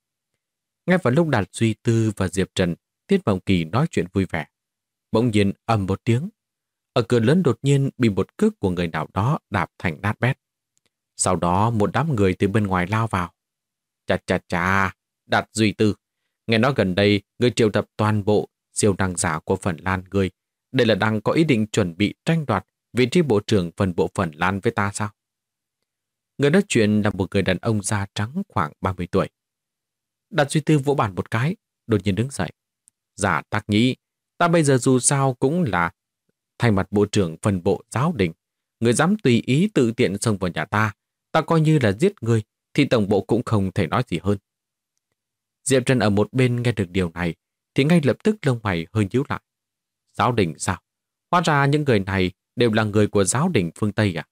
Speaker 1: Ngay vào lúc Đạt Duy Tư và Diệp Trần, Tiết Mộng Kỳ nói chuyện vui vẻ, bỗng nhiên ầm một tiếng. Ở cửa lớn đột nhiên bị một cước của người nào đó đạp thành nát bét. Sau đó một đám người từ bên ngoài lao vào. Chà chà chà, Đạt Duy Tư, nghe nói gần đây người triệu tập toàn bộ siêu năng giả của Phần Lan người. Đây là đang có ý định chuẩn bị tranh đoạt vị trí bộ trưởng phần bộ Phần Lan với ta sao? Người nói chuyện là một người đàn ông da trắng khoảng 30 tuổi. Đạt Duy Tư vỗ bàn một cái, đột nhiên đứng dậy. Giả Tắc Nhĩ, ta bây giờ dù sao cũng là thay mặt bộ trưởng phần bộ giáo đình. Người dám tùy ý tự tiện xông vào nhà ta, ta coi như là giết người, thì tổng bộ cũng không thể nói gì hơn. Diệp Trần ở một bên nghe được điều này, thì ngay lập tức lông mày hơi nhíu lại. Giáo đình sao? Hóa ra những người này đều là người của giáo đình phương Tây à?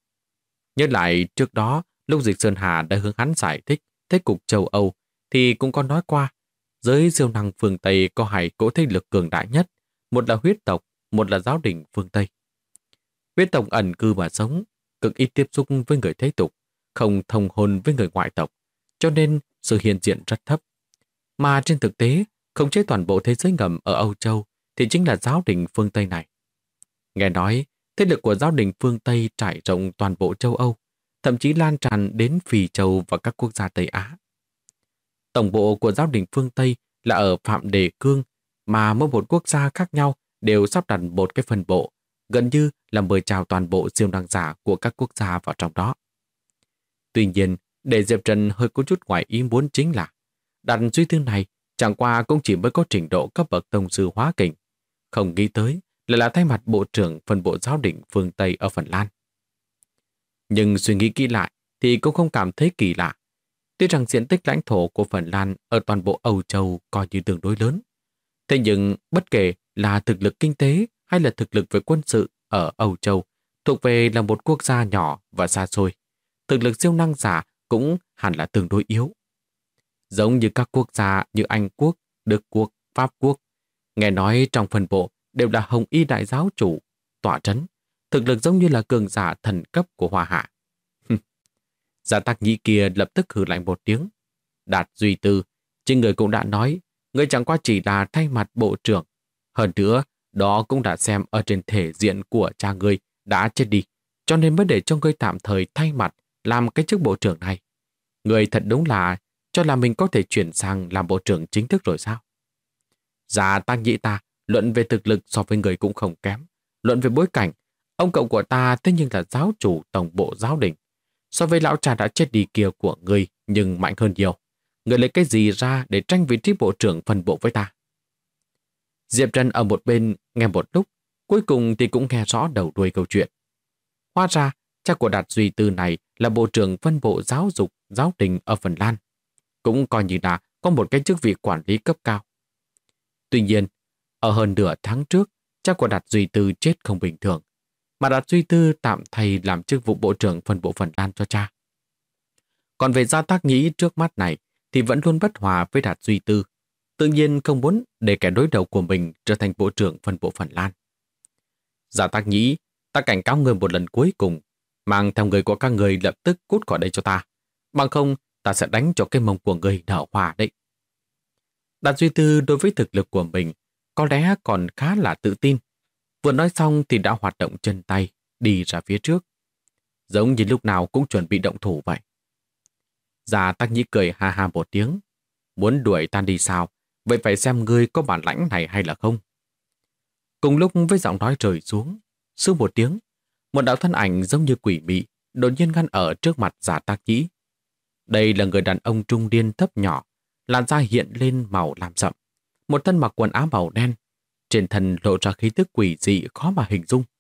Speaker 1: Nhớ lại trước đó, lúc Dịch Sơn Hà đã hướng hắn giải thích thế cục châu Âu, thì cũng có nói qua, giới siêu năng phương Tây có hai cỗ thế lực cường đại nhất, một là huyết tộc, một là giáo đình phương Tây. Huyết tộc ẩn cư mà sống, cực ít tiếp xúc với người thế tục, không thông hôn với người ngoại tộc, cho nên sự hiện diện rất thấp. Mà trên thực tế, khống chế toàn bộ thế giới ngầm ở Âu Châu thì chính là giáo đình phương Tây này. Nghe nói, thế lực của giáo đình phương Tây trải rộng toàn bộ châu Âu, thậm chí lan tràn đến Phi Châu và các quốc gia Tây Á. Tổng bộ của giáo đình phương Tây là ở Phạm Đề Cương, mà mỗi một quốc gia khác nhau đều sắp đặt một cái phần bộ, gần như là mời chào toàn bộ siêu năng giả của các quốc gia vào trong đó. Tuy nhiên, để Diệp Trần hơi có chút ngoài ý muốn chính là Đạt Duy Tư này chẳng qua cũng chỉ mới có trình độ cấp bậc tông sư hóa kình, không nghĩ tới lại là thay mặt bộ trưởng phần bộ giáo đình phương Tây ở Phần Lan. Nhưng suy nghĩ kỹ lại thì cũng không cảm thấy kỳ lạ. Tuy rằng diện tích lãnh thổ của Phần Lan ở toàn bộ Âu Châu coi như tương đối lớn, thế nhưng bất kể là thực lực kinh tế hay là thực lực về quân sự ở Âu Châu thuộc về là một quốc gia nhỏ và xa xôi. Thực lực siêu năng giả cũng hẳn là tương đối yếu. Giống như các quốc gia như Anh quốc, Đức quốc, Pháp quốc. Nghe nói trong phân bộ đều là Hồng Y đại giáo chủ, tọa trấn, thực lực giống như là cường giả thần cấp của Hoa Hạ. Giả Tắc Nhĩ kia lập tức hừ lạnh một tiếng. Đạt Duy Tư, chính người cũng đã nói, người chẳng qua chỉ là thay mặt bộ trưởng. Hơn nữa, đó cũng đã xem ở trên thể diện của cha ngươi đã chết đi, cho nên mới để cho ngươi tạm thời thay mặt làm cái chức bộ trưởng này. Người thật đúng là cho là mình có thể chuyển sang làm bộ trưởng chính thức rồi sao? Giả Tắc Nhĩ ta, luận về thực lực so với người cũng không kém. Luận về bối cảnh, ông cậu của ta thế nhưng là giáo chủ tổng bộ giáo đình. So với lão cha đã chết đi kia của người nhưng mạnh hơn nhiều. Người lấy cái gì ra để tranh vị trí bộ trưởng phân bộ với ta? Diệp Trần ở một bên nghe một lúc, cuối cùng thì cũng nghe rõ đầu đuôi câu chuyện. Hóa ra, cha của Đạt Duy Tư này là bộ trưởng phân bộ giáo dục, giáo đình ở Phần Lan. Cũng coi như là có một cái chức vị quản lý cấp cao. Tuy nhiên, ở hơn nửa tháng trước, cha của Đạt Duy Tư chết không bình thường, mà Đạt Duy Tư tạm thay làm chức vụ bộ trưởng phân bộ Phần Lan cho cha. Còn về Gia Tác Nhĩ trước mắt này thì vẫn luôn bất hòa với Đạt Duy Tư, tự nhiên không muốn để kẻ đối đầu của mình trở thành bộ trưởng phân bộ Phần Lan. Gia Tác Nhĩ, ta cảnh cáo người một lần cuối cùng, mang theo người của các người lập tức cút khỏi đây cho ta, bằng không ta sẽ đánh cho cái mông của người nở hoa đấy. Đạt Duy Tư đối với thực lực của mình có lẽ còn khá là tự tin. Vừa nói xong thì đã hoạt động chân tay, đi ra phía trước. Giống như lúc nào cũng chuẩn bị động thủ vậy. Gia Tác Nhĩ cười ha ha một tiếng. Muốn đuổi ta đi sao? Vậy phải xem ngươi có bản lãnh này hay là không? Cùng lúc với giọng nói rơi xuống, sư một tiếng, một đạo thân ảnh giống như quỷ mị đột nhiên ngăn ở trước mặt Gia Tác Nhĩ. Đây là người đàn ông trung niên thấp nhỏ, làn da hiện lên màu lam sậm, một thân mặc quần áo màu đen, trên thân lộ ra khí tức quỷ dị khó mà hình dung.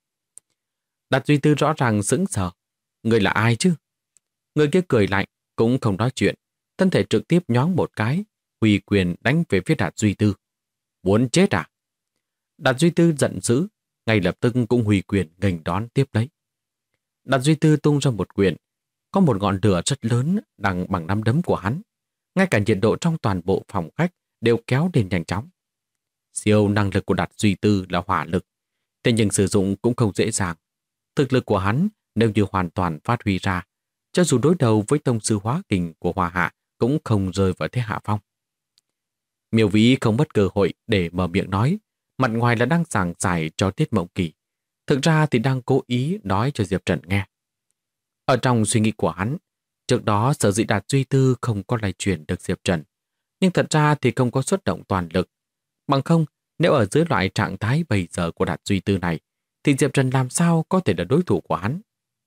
Speaker 1: Đạt Duy Tư rõ ràng sững sờ. Người là ai chứ? Người kia cười lạnh, cũng không nói chuyện, thân thể trực tiếp nhoáng một cái, huy quyền đánh về phía Đạt Duy Tư. Muốn chết à? Đạt Duy Tư giận dữ, ngay lập tức cũng huy quyền nghênh đón tiếp lấy. Đạt Duy Tư tung ra một quyền, có một ngọn lửa rất lớn đằng bằng nắm đấm của hắn. Ngay cả nhiệt độ trong toàn bộ phòng khách đều kéo lên nhanh chóng. Siêu năng lực của Đạt Duy Tư là hỏa lực, thế nhưng sử dụng cũng không dễ dàng. Thực lực của hắn nếu như hoàn toàn phát huy ra, cho dù đối đầu với tông sư hóa kình của Hoa Hạ cũng không rơi vào thế hạ phong. Miêu Vĩ không mất cơ hội để mở miệng nói, mặt ngoài là đang giảng giải cho Tiết Mộng Kỳ, thực ra thì đang cố ý nói cho Diệp Trần nghe. Ở trong suy nghĩ của hắn, trước đó sở dĩ Đạt Duy Tư không có lay chuyển được Diệp Trần, nhưng thật ra thì không có xuất động toàn lực. Bằng không, nếu ở dưới loại trạng thái bây giờ của Đạt Duy Tư này, thì Diệp Trần làm sao có thể là đối thủ của hắn.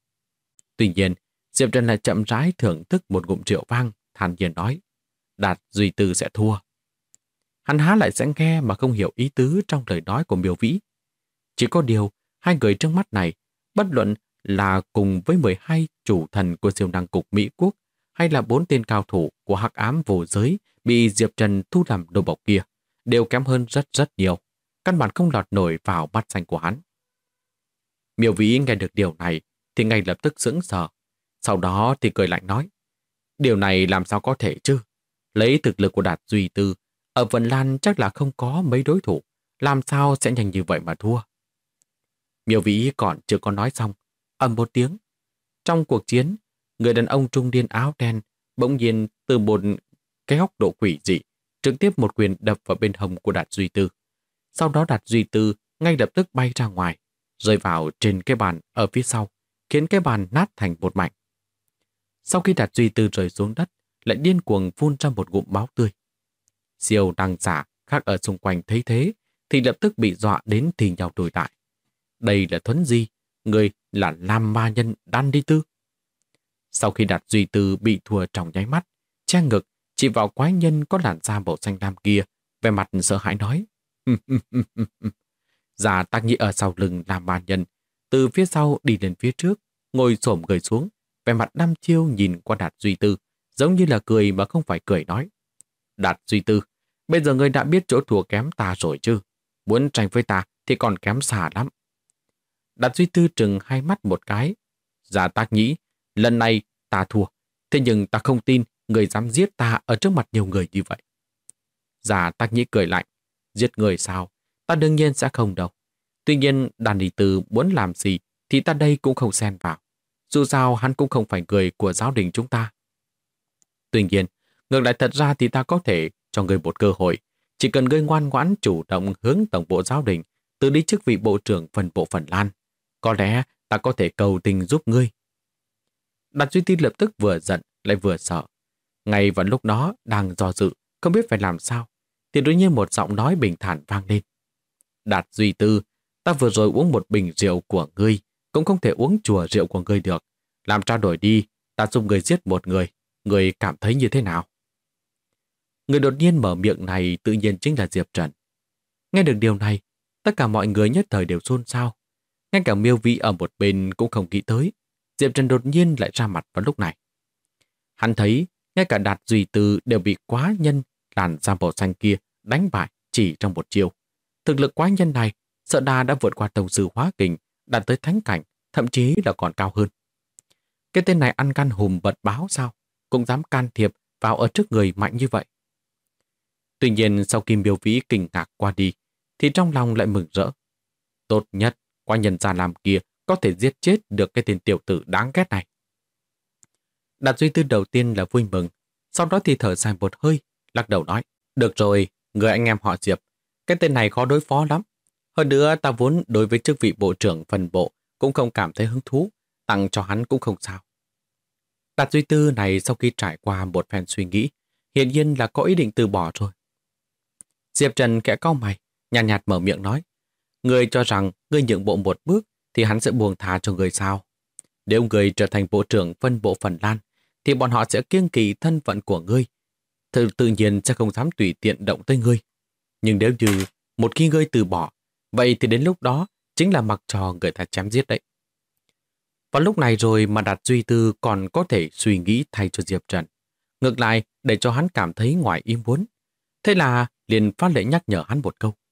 Speaker 1: Tuy nhiên, Diệp Trần lại chậm rãi thưởng thức một ngụm rượu vang, thản nhiên nói, Đạt Duy Tư sẽ thua. Hắn há lại sẽ nghe mà không hiểu ý tứ trong lời nói của Miêu Vĩ. Chỉ có điều, hai người trước mắt này, bất luận là cùng với 12 chủ thần của siêu năng cục Mỹ Quốc hay là 4 tên cao thủ của hắc ám vô giới bị Diệp Trần thu làm đồ bọc kia, đều kém hơn rất nhiều, căn bản không lọt nổi vào mắt xanh của hắn. Miêu Vĩ nghe được điều này thì ngay lập tức sững sờ, sau đó thì cười lạnh nói, điều này làm sao có thể chứ? Lấy thực lực của Đạt Duy Tư, ở Vân Lan chắc là không có mấy đối thủ, làm sao sẽ nhanh như vậy mà thua? Miêu Vĩ còn chưa có nói xong, ầm một tiếng. Trong cuộc chiến, người đàn ông trung niên áo đen bỗng nhiên từ một cái góc độ quỷ dị trực tiếp một quyền đập vào bên hông của Đạt Duy Tư. Sau đó Đạt Duy Tư ngay lập tức bay ra ngoài, rơi vào trên cái bàn ở phía sau, khiến cái bàn nát thành một mảnh. Sau khi Đạt Duy Tư rơi xuống đất, lại điên cuồng phun ra một ngụm máu tươi. Siêu năng giả khác ở xung quanh thấy thế thì lập tức bị dọa đến thì nhau đùi lại. Đây là Thuấn Di, người là Lam Ma Nhân Đan Đi Tư. Sau khi Đạt Duy Tư bị thua trong nháy mắt, che ngực chỉ vào quái nhân có làn da màu xanh lam kia, vẻ mặt sợ hãi nói. Giả Tác Nhĩ ở sau lưng Lam Ma Nhân, từ phía sau đi lên phía trước, ngồi xổm người xuống, vẻ mặt đăm chiêu nhìn qua Đạt Duy Tư, giống như là cười mà không phải cười nói. Đạt Duy Tư, bây giờ ngươi đã biết chỗ thua kém ta rồi chứ? Muốn tranh với ta thì còn kém xa lắm. Đạt Duy Tư trừng hai mắt một cái. Giả Tác Nhĩ, lần này ta thua, thế nhưng ta không tin người dám giết ta ở trước mặt nhiều người như vậy. Giả Tác Nhĩ cười lạnh. Giết người sao? Ta đương nhiên sẽ không đâu. Tuy nhiên Đàn Đi Từ muốn làm gì thì ta đây cũng không xen vào. Dù sao hắn cũng không phải người của giáo đình chúng ta. Tuy nhiên, ngược lại thật ra thì ta có thể cho ngươi một cơ hội. Chỉ cần ngươi ngoan ngoãn chủ động hướng tổng bộ giáo đình từ đi chức vị bộ trưởng phần bộ Phần Lan. Có lẽ ta có thể cầu tình giúp ngươi. Đạt Duy Tư lập tức vừa giận lại vừa sợ. Ngay vào lúc đó đang do dự, không biết phải làm sao, thì đột nhiên một giọng nói bình thản vang lên. Đạt Duy Tư, ta vừa rồi uống một bình rượu của ngươi, cũng không thể uống chùa rượu của ngươi được. Làm trao đổi đi, ta giúp ngươi giết một người. Ngươi cảm thấy như thế nào? Người đột nhiên mở miệng này tự nhiên chính là Diệp Trần. Nghe được điều này, tất cả mọi người nhất thời đều xôn xao. Ngay cả Miêu Vĩ ở một bên cũng không nghĩ tới. Diệp Trần đột nhiên lại ra mặt vào lúc này. Hắn thấy ngay cả Đạt Duy Tư đều bị quá nhân làn da màu xanh kia đánh bại chỉ trong một chiều. Thực lực quá nhân này sợ đà đã vượt qua tông sư hóa kình, đạt tới thánh cảnh, thậm chí là còn cao hơn. Cái tên này ăn gan hùm bật báo sao? Cũng dám can thiệp vào ở trước người mạnh như vậy. Tuy nhiên sau khi Miêu Vĩ kinh ngạc qua đi, thì trong lòng lại mừng rỡ. Tốt nhất, qua nhân gian làm kia có thể giết chết được cái tên tiểu tử đáng ghét này. Đạt Duy Tư đầu tiên là vui mừng, sau đó thì thở dài một hơi, lắc đầu nói, được rồi, người anh em họ Diệp, cái tên này khó đối phó lắm. Hơn nữa ta vốn đối với chức vị bộ trưởng phần bộ cũng không cảm thấy hứng thú, tặng cho hắn cũng không sao. Đạt Duy Tư này sau khi trải qua một phen suy nghĩ, hiển nhiên là có ý định từ bỏ rồi. Diệp Trần khẽ cau mày, nhàn nhạt mở miệng nói, người cho rằng người nhượng bộ một bước thì hắn sẽ buông tha cho người sao? Nếu người trở thành bộ trưởng phân bộ Phần Lan, thì bọn họ sẽ kiêng kỵ thân phận của ngươi. Tự nhiên sẽ không dám tùy tiện động tới ngươi. Nhưng nếu như một khi ngươi từ bỏ, vậy thì đến lúc đó chính là mặc trò người ta chém giết đấy. Vào lúc này rồi mà Đạt Duy Tư còn có thể suy nghĩ thay cho Diệp Trần. Ngược lại, để cho hắn cảm thấy ngoài ý muốn. Thế là liền phát lệ nhắc nhở hắn một câu.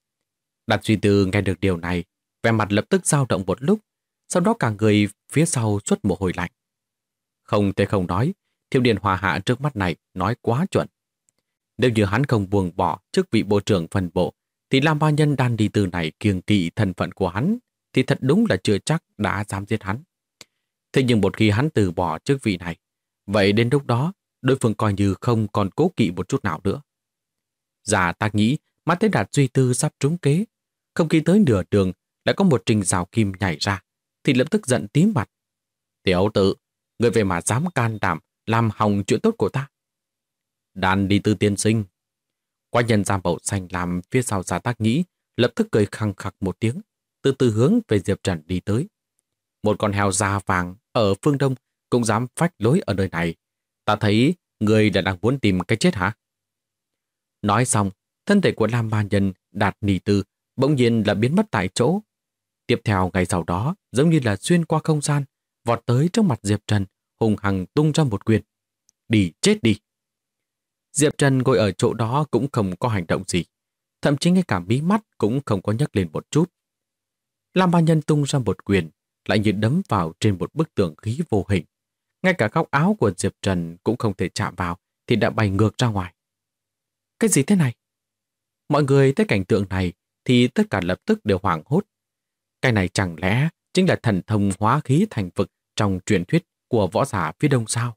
Speaker 1: Đạt Duy Tư nghe được điều này, vẻ mặt lập tức dao động một lúc, sau đó cả người phía sau xuất mồ hôi lạnh. Không thể không nói, Thiếu niên Hòa Hạ trước mắt này nói quá chuẩn. Nếu như hắn không buông bỏ chức vị bộ trưởng phần bộ, thì Lam Ba Nhân Đan Đi Từ này kiêng kỵ thân phận của hắn, thì thật đúng là chưa chắc đã dám giết hắn. Thế nhưng một khi hắn từ bỏ chức vị này, vậy đến lúc đó, đối phương coi như không còn cố kỵ một chút nào nữa. Giả Tác Nhĩ mắt thấy Đạt Duy Tư sắp trúng kế, không khi tới nửa đường lại có một Trình Giảo Kim nhảy ra, thì lập tức giận tím mặt. Tiểu tử, người về mà dám can đảm làm hỏng chuyện tốt của ta. Đàn Đi Tư tiên sinh. Qua nhân da màu xanh làm phía sau Giả Tác Nhĩ lập tức cười khăng khặc một tiếng, từ từ hướng về Diệp Trần đi tới. Một con heo da vàng ở phương Đông cũng dám phách lối ở nơi này. Ta thấy người đã đang muốn tìm cái chết hả? Nói xong, thân thể của Lam Ba Nhân Đạt Nì Tư bỗng nhiên là biến mất tại chỗ. Tiếp theo ngày sau đó, giống như là xuyên qua không gian, vọt tới trước mặt Diệp Trần, hùng hằng tung ra một quyền. Đi, chết đi! Diệp Trần ngồi ở chỗ đó cũng không có hành động gì, thậm chí ngay cả mí mắt cũng không có nhấc lên một chút. Lam Ba Nhân tung ra một quyền, lại như đấm vào trên một bức tường khí vô hình. Ngay cả góc áo của Diệp Trần cũng không thể chạm vào, thì đã bay ngược ra ngoài. Cái gì thế này? Mọi người thấy cảnh tượng này thì tất cả lập tức đều hoảng hốt. Cái này chẳng lẽ chính là thần thông hóa khí thành vực trong truyền thuyết của võ giả phía đông sao?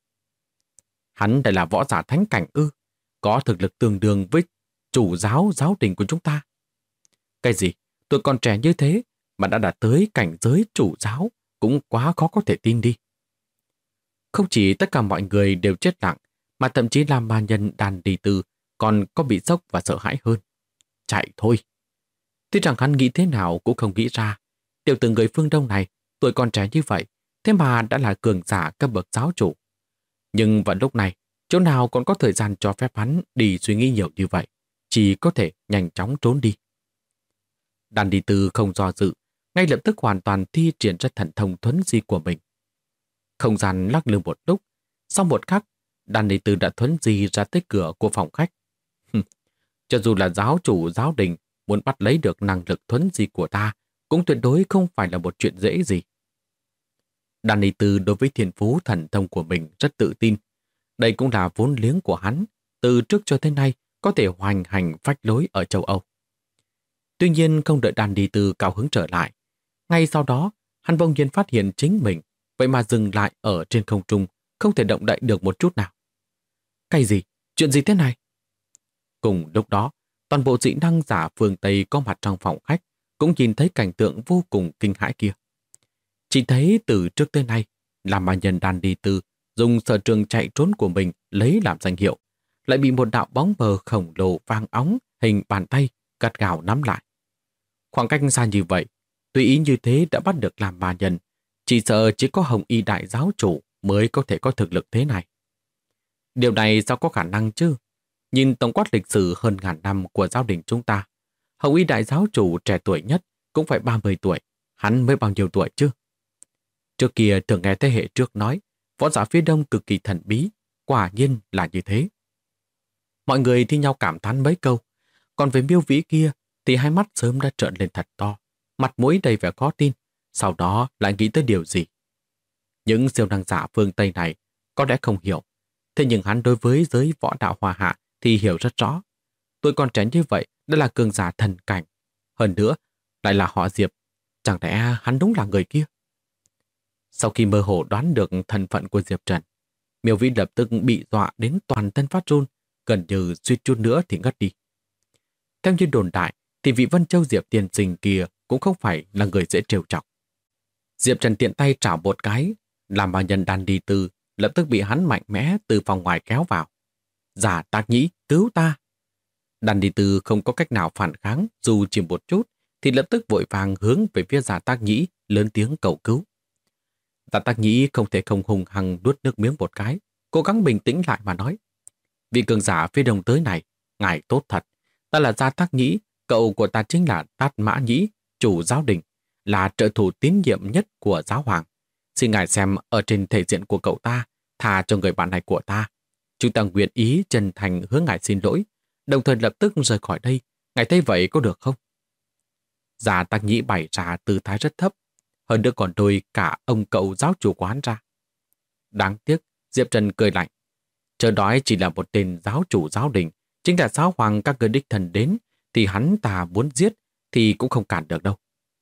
Speaker 1: Hắn lại là võ giả thánh cảnh ư? Có thực lực tương đương với chủ giáo đình của chúng ta. Cái gì? Tôi còn trẻ như thế mà đã đạt tới cảnh giới chủ giáo, cũng quá khó có thể tin đi. Không chỉ tất cả mọi người đều chết lặng, mà thậm chí Lam Ba Nhân Đan Đi Tư còn có bị sốc và sợ hãi hơn. Chạy thôi! Tuy rằng hắn nghĩ thế nào cũng không nghĩ ra, tiểu tử người phương Đông này, tuổi còn trẻ như vậy, thế mà đã là cường giả cấp bậc giáo chủ. Nhưng vào lúc này, chỗ nào còn có thời gian cho phép hắn đi suy nghĩ nhiều như vậy, chỉ có thể nhanh chóng trốn đi. Đan Đi Tư không do dự, ngay lập tức hoàn toàn thi triển ra thần thông thuấn di của mình. Không gian lắc lư một lúc, sau một khắc, Đan Đi Tư đã thuấn di ra tới cửa của phòng khách. Cho dù là giáo chủ giáo đình muốn bắt lấy được năng lực thuấn di của ta, cũng tuyệt đối không phải là một chuyện dễ gì. Đan Đi Tư đối với thiên phú thần thông của mình rất tự tin. Đây cũng là vốn liếng của hắn, từ trước cho tới nay có thể hoành hành phách lối ở châu Âu. Tuy nhiên không đợi Đan Đi Tư cao hứng trở lại. Ngay sau đó, hắn bỗng nhiên phát hiện chính mình, vậy mà dừng lại ở trên không trung, không thể động đậy được một chút nào. Cái gì? Chuyện gì thế này? Cùng lúc đó, toàn bộ dị năng giả phương Tây có mặt trong phòng khách cũng nhìn thấy cảnh tượng vô cùng kinh hãi kia. Chỉ thấy từ trước tới nay, làm mà nhân Đan Đi Tư dùng sở trường chạy trốn của mình lấy làm danh hiệu, lại bị một đạo bóng mờ khổng lồ vàng óng hình bàn tay gắt gào nắm lại. Khoảng cách xa như vậy, tùy ý như thế đã bắt được làm ma nhân, chỉ sợ chỉ có Hồng Y đại giáo chủ mới có thể có thực lực thế này. Điều này sao có khả năng chứ? Nhìn tổng quát lịch sử hơn ngàn năm của giáo đình chúng ta, Hồng Y đại giáo chủ trẻ tuổi nhất cũng phải 30 tuổi, hắn mới bao nhiêu tuổi chứ? Trước kia thường nghe thế hệ trước nói, võ giả phía đông cực kỳ thần bí, quả nhiên là như thế. Mọi người thi nhau cảm thán mấy câu, còn về Miêu Vĩ kia thì hai mắt sớm đã trợn lên thật to, mặt mũi đầy vẻ khó tin, sau đó lại nghĩ tới điều gì. Những siêu năng giả phương Tây này có lẽ không hiểu, thế nhưng hắn đối với giới võ đạo Hoa Hạ thì hiểu rất rõ. Tuổi còn trẻ như vậy đã là cường giả thần cảnh, hơn nữa lại là họ Diệp, chẳng lẽ hắn đúng là người kia? Sau khi mơ hồ đoán được thân phận của Diệp Trần, Miêu Vĩ lập tức bị dọa đến toàn thân phát run, gần như suýt chút nữa thì ngất đi. Theo như đồn đại, thì vị Vân Châu Diệp tiên sinh kia cũng không phải là người dễ trêu chọc. Diệp Trần tiện tay trảo một cái, làm ma nhân Đan Đi Tư lập tức bị hắn mạnh mẽ từ phòng ngoài kéo vào. Giả Tác Nhĩ, cứu ta! Đan Đi Tư không có cách nào phản kháng, dù chỉ một chút, thì lập tức vội vàng hướng về phía Giả Tác Nhĩ, lớn tiếng cầu cứu. Giả Tác Nhĩ không thể không hùng hăng nuốt nước miếng một cái, cố gắng bình tĩnh lại mà nói. Vị cường giả phía đông tới này, ngài tốt thật. Ta là Giả Tác Nhĩ, cậu của ta chính là Tát Mã Nhĩ, chủ giáo đình, là trợ thủ tín nhiệm nhất của giáo hoàng. Xin ngài xem ở trên thể diện của cậu ta, tha cho người bạn này của ta. Chúng ta nguyện ý chân thành hướng ngài xin lỗi, đồng thời lập tức rời khỏi đây. Ngài thấy vậy có được không? Giả Tác Nhĩ bày ra tư thái rất thấp, hơn nữa còn đôi cả ông cậu giáo chủ của hắn ra. Đáng tiếc, Diệp Trần cười lạnh. Chờ đói chỉ là một tên giáo chủ giáo đình, chính là giáo hoàng các người đích thần đến, thì hắn ta muốn giết thì cũng không cản được đâu.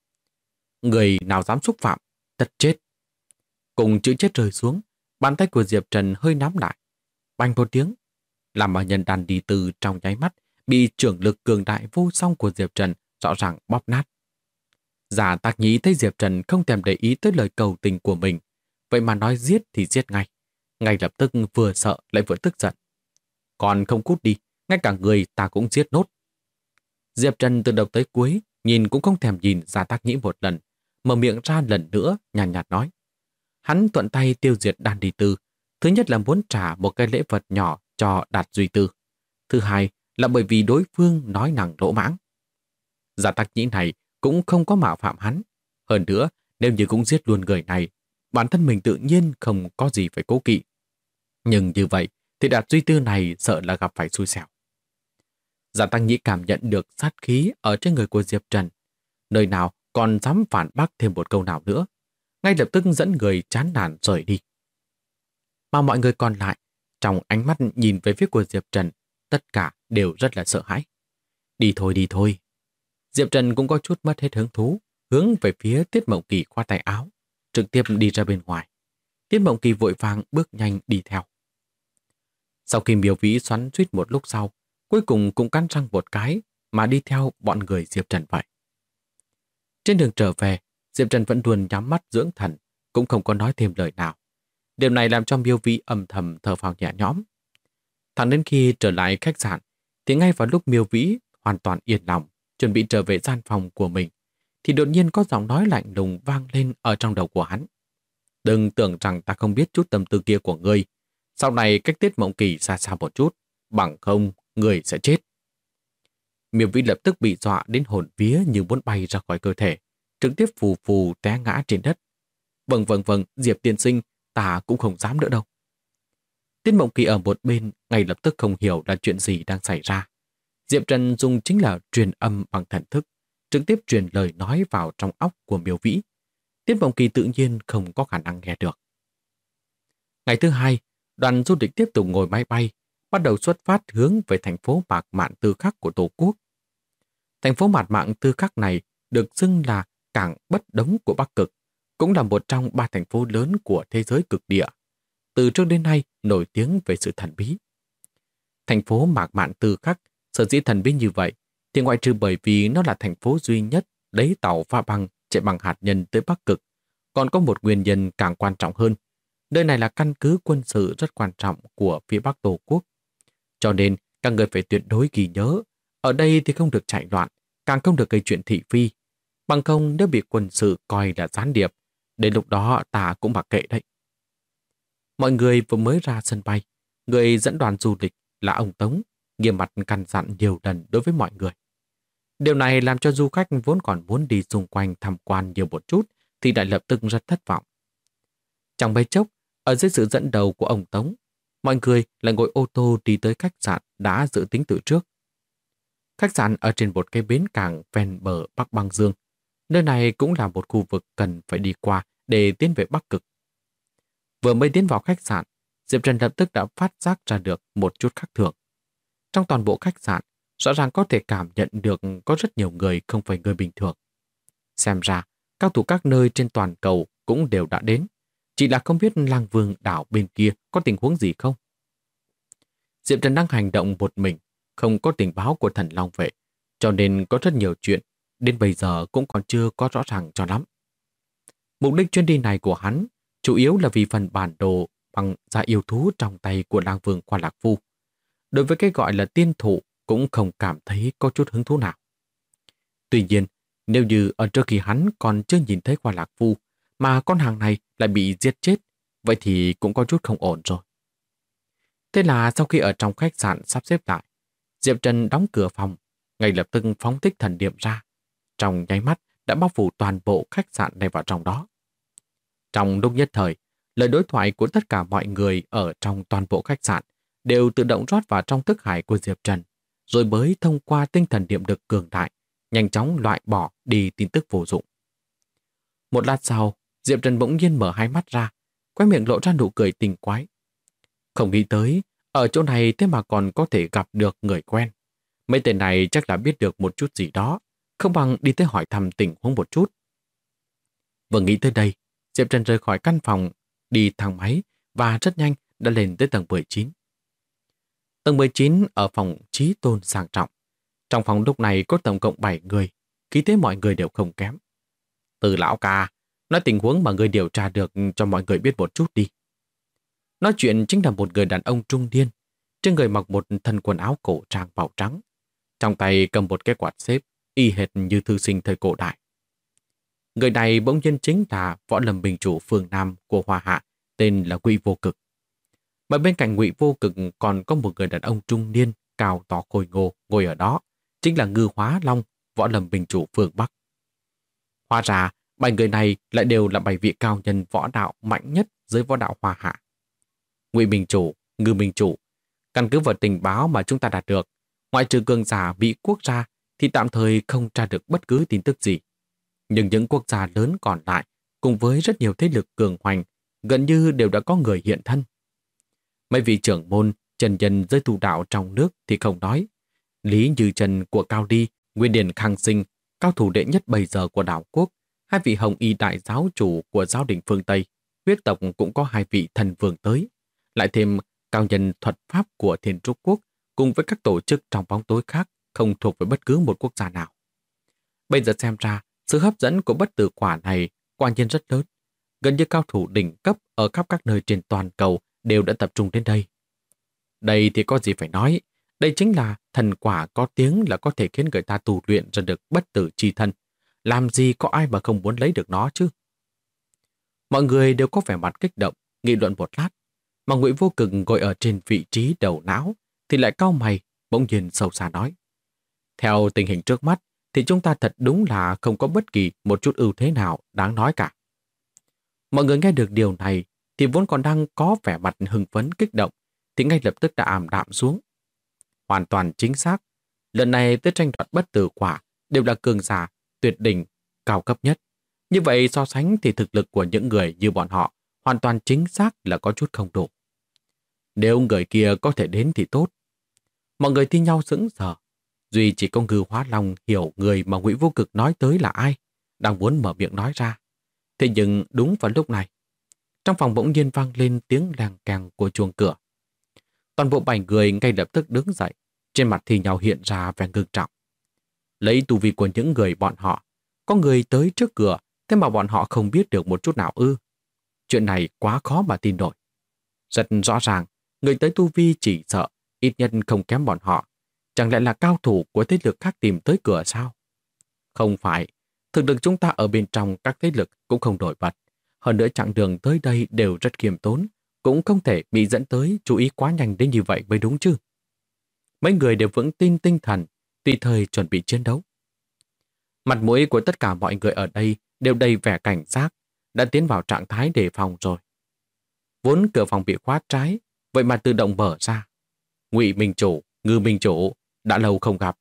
Speaker 1: Người nào dám xúc phạm, tất chết. Cùng chữ chết rơi xuống, bàn tay của Diệp Trần hơi nắm lại. Bành một tiếng, làm mà nhân Đan Đi Tư trong nháy mắt bị trưởng lực cường đại vô song của Diệp Trần rõ ràng bóp nát. Giả Tác Nhĩ thấy Diệp Trần không thèm để ý tới lời cầu tình của mình, vậy mà nói giết thì giết ngay. Ngay lập tức vừa sợ lại vừa tức giận. Còn không cút đi, ngay cả người ta cũng giết nốt. Diệp Trần từ đầu tới cuối nhìn cũng không thèm nhìn Giả Tác Nhĩ một lần, mở miệng ra lần nữa nhàn nhạt nói. Hắn thuận tay tiêu diệt Đan Đi Tư. Thứ nhất là muốn trả một cái lễ vật nhỏ cho Đạt Duy Tư. Thứ hai là bởi vì đối phương nói năng lỗ mãng. Giả Tác Nhĩ này cũng không có mạo phạm hắn. Hơn nữa, nếu như cũng giết luôn người này, bản thân mình tự nhiên không có gì phải cố kỵ. Nhưng như vậy thì Đạt Duy Tư này sợ là gặp phải xui xẻo. Giả Tác Nhĩ cảm nhận được sát khí ở trên người của Diệp Trần. Nơi nào còn dám phản bác thêm một câu nào nữa. Ngay lập tức dẫn người chán nản rời đi. Mà mọi người còn lại, trong ánh mắt nhìn về phía của Diệp Trần, tất cả đều rất là sợ hãi. Đi thôi, đi thôi. Diệp Trần cũng có chút mất hết hứng thú, hướng về phía Tiết Mộng Kỳ khoa tay áo, trực tiếp đi ra bên ngoài. Tiết Mộng Kỳ vội vàng bước nhanh đi theo. Sau khi Miêu Vĩ xoắn suýt một lúc sau, cuối cùng cũng cắn răng một cái mà đi theo bọn người Diệp Trần vậy. Trên đường trở về, Diệp Trần vẫn luôn nhắm mắt dưỡng thần, cũng không có nói thêm lời nào. Điều này làm cho Miêu Vĩ âm thầm thở phào nhẹ nhõm. Thẳng đến khi trở lại khách sạn, thì ngay vào lúc Miêu Vĩ hoàn toàn yên lòng, chuẩn bị trở về gian phòng của mình, thì đột nhiên có giọng nói lạnh lùng vang lên ở trong đầu của hắn. Đừng tưởng rằng ta không biết chút tâm tư kia của ngươi. Sau này cách Tiết Mộng Kỳ xa xa một chút, bằng không người sẽ chết. Miêu Vĩ lập tức bị dọa đến hồn vía như muốn bay ra khỏi cơ thể, trực tiếp phù phù té ngã trên đất. Vâng, Diệp tiên sinh, ta cũng không dám nữa đâu. Tiết Mộng Kỳ ở một bên ngay lập tức không hiểu là chuyện gì đang xảy ra. Diệp Trần dùng chính là truyền âm bằng thần thức, trực tiếp truyền lời nói vào trong óc của Miêu Vĩ. Tiết Mộng Kỳ tự nhiên không có khả năng nghe được. Ngày thứ hai, đoàn du lịch tiếp tục ngồi máy bay, bắt đầu xuất phát hướng về thành phố Mạc Mạn Tư Khắc của Tổ quốc. Thành phố Mạc Mạn Tư Khắc này được xưng là cảng bất đống của Bắc Cực, cũng là một trong 3 thành phố lớn của thế giới cực địa. Từ trước đến nay nổi tiếng về sự thần bí. Thành phố Mạc Mạn Tư Khắc sở dĩ thần bí như vậy thì ngoại trừ bởi vì nó là thành phố duy nhất lấy tàu pha băng chạy bằng hạt nhân tới Bắc Cực, còn có một nguyên nhân càng quan trọng hơn. Nơi này là căn cứ quân sự rất quan trọng của phía Bắc Tổ quốc. Cho nên, các người phải tuyệt đối ghi nhớ, ở đây thì không được chạy loạn, càng không được gây chuyện thị phi. Bằng không nếu bị quân sự coi là gián điệp, đến lúc đó ta cũng mặc kệ đấy. Mọi người vừa mới ra sân bay, người dẫn đoàn du lịch là ông Tống, nghiêm mặt căn dặn nhiều lần đối với mọi người. Điều này làm cho du khách vốn còn muốn đi xung quanh tham quan nhiều một chút thì lại lập tức rất thất vọng. Trong mấy chốc, ở dưới sự dẫn đầu của ông Tống, mọi người lại ngồi ô tô đi tới khách sạn đã dự tính từ trước. Khách sạn ở trên một cái bến cảng ven bờ Bắc Băng Dương. Nơi này cũng là một khu vực cần phải đi qua để tiến về Bắc Cực. Vừa mới tiến vào khách sạn, Diệp Trần lập tức đã phát giác ra được một chút khác thường. Trong toàn bộ khách sạn, rõ ràng có thể cảm nhận được có rất nhiều người không phải người bình thường. Xem ra, cao thủ các nơi trên toàn cầu cũng đều đã đến. Chỉ là không biết Lang Vương đảo bên kia có tình huống gì không? Diệp Trần đang hành động một mình, không có tình báo của Thần Long Vệ, cho nên có rất nhiều chuyện, đến bây giờ cũng còn chưa có rõ ràng cho lắm. Mục đích chuyến đi này của hắn chủ yếu là vì phần bản đồ bằng da yêu thú trong tay của Lang Vương Khoa Lạc Phu. Đối với cái gọi là tiên thụ cũng không cảm thấy có chút hứng thú nào. Tuy nhiên, nếu như ở trước khi hắn còn chưa nhìn thấy Khoa Lạc Phu mà con hàng này lại bị giết chết, vậy thì cũng có chút không ổn rồi. Thế là sau khi ở trong khách sạn sắp xếp lại, Diệp Trần đóng cửa phòng, ngay lập tức phóng thích thần niệm ra. Trong nháy mắt đã bao phủ toàn bộ khách sạn này vào trong đó. Trong lúc nhất thời, lời đối thoại của tất cả mọi người ở trong toàn bộ khách sạn đều tự động rót vào trong thức hải của Diệp Trần, rồi mới thông qua tinh thần niệm lực cường đại, nhanh chóng loại bỏ đi tin tức vô dụng. Một lát sau, Diệp Trần bỗng nhiên mở hai mắt ra, khóe miệng lộ ra nụ cười tình quái. Không nghĩ tới, ở chỗ này thế mà còn có thể gặp được người quen. Mấy tên này chắc là biết được một chút gì đó, không bằng đi tới hỏi thăm tình huống một chút. Vừa nghĩ tới đây, Diệp Trần rời khỏi căn phòng, đi thang máy và rất nhanh đã lên tới tầng 19. Tầng 19 ở phòng Chí Tôn sang trọng. Trong phòng lúc này có tổng cộng 7 người, khí thế mọi người đều không kém. Từ lão ca, nói tình huống mà người điều tra được cho mọi người biết một chút đi. Nói chuyện chính là một người đàn ông trung niên, trên người mặc một thân quần áo cổ trang màu trắng, trong tay cầm một cái quạt xếp, y hệt như thư sinh thời cổ đại. Người này bỗng nhiên chính là Võ Lâm Bình Chủ phường Nam của Hoa Hạ, tên là Ngụy Vô Cực. Mà bên cạnh Ngụy Vô Cực còn có một người đàn ông trung niên, cao to khôi ngô ngồi ở đó, chính là Ngư Hóa Long, Võ Lâm Bình Chủ phường Bắc. Hóa ra, 7 người này lại đều là 7 vị cao nhân võ đạo mạnh nhất dưới võ đạo Hoa Hạ. Ngụy Bình Chủ, Ngư Bình Chủ, căn cứ vào tình báo mà chúng ta đạt được, ngoại trừ cường giả bị quốc ra thì tạm thời không tra được bất cứ tin tức gì. Nhưng những quốc gia lớn còn lại, cùng với rất nhiều thế lực cường hoành, gần như đều đã có người hiện thân. Mấy vị trưởng môn, trần nhân giới tu đạo trong nước thì không nói. Lý Như Trần của Cao Ly, Nguyên Điển Khang Sinh, cao thủ đệ nhất bây giờ của đảo quốc, hai vị hồng y đại giáo chủ của giáo đình phương Tây, huyết tộc cũng có 2 vị thần vương tới. Lại thêm cao nhân thuật pháp của Thiên Trúc Quốc, cùng với các tổ chức trong bóng tối khác không thuộc về bất cứ một quốc gia nào. Bây giờ xem ra, sự hấp dẫn của bất tử quả này quả nhiên rất lớn. Gần như cao thủ đỉnh cấp ở khắp các nơi trên toàn cầu đều đã tập trung đến đây. Đây thì có gì phải nói, đây chính là thần quả có tiếng là có thể khiến người ta tu luyện ra được bất tử chi thân. Làm gì có ai mà không muốn lấy được nó chứ? Mọi người đều có vẻ mặt kích động, nghị luận một lát, mà Ngụy Vô Cực ngồi ở trên vị trí đầu não thì lại cau mày, bỗng nhiên sâu xa nói. Theo tình hình trước mắt thì chúng ta thật đúng là không có bất kỳ một chút ưu thế nào đáng nói cả. Mọi người nghe được điều này thì vốn còn đang có vẻ mặt hưng phấn kích động thì ngay lập tức đã ảm đạm xuống. Hoàn toàn chính xác, lần này tới tranh đoạt bất tử quả đều là cường giả tuyệt đỉnh, cao cấp nhất. Như vậy so sánh thì thực lực của những người như bọn họ hoàn toàn chính xác là có chút không đủ. Nếu người kia có thể đến thì tốt. Mọi người thi nhau sững sờ. Duy chỉ có Ngư Hóa Long hiểu người mà Ngụy Vô Cực nói tới là ai, đang muốn mở miệng nói ra. Thế nhưng đúng vào lúc này, trong phòng bỗng nhiên vang lên tiếng leng keng của chuông cửa. Toàn bộ 7 người ngay lập tức đứng dậy, trên mặt thì nhau hiện ra vẻ ngưng trọng. Lấy tu vi của những người bọn họ, có người tới trước cửa, thế mà bọn họ không biết được một chút nào ư. Chuyện này quá khó mà tin nổi. Rất rõ ràng, người tới tu vi chỉ sợ, ít nhất không kém bọn họ. Chẳng lẽ là cao thủ của thế lực khác tìm tới cửa sao? Không phải, thực lực chúng ta ở bên trong các thế lực cũng không nổi bật. Hơn nữa chặng đường tới đây đều rất khiêm tốn, cũng không thể bị dẫn tới chú ý quá nhanh đến như vậy mới đúng chứ. Mấy người đều vững tin tinh thần, tùy thời chuẩn bị chiến đấu. Mặt mũi của tất cả mọi người ở đây đều đầy vẻ cảnh giác, đã tiến vào trạng thái đề phòng rồi. Vốn cửa phòng bị khóa trái, vậy mà tự động mở ra. Ngụy Minh Chủ, Ngư Minh Chủ, đã lâu không gặp.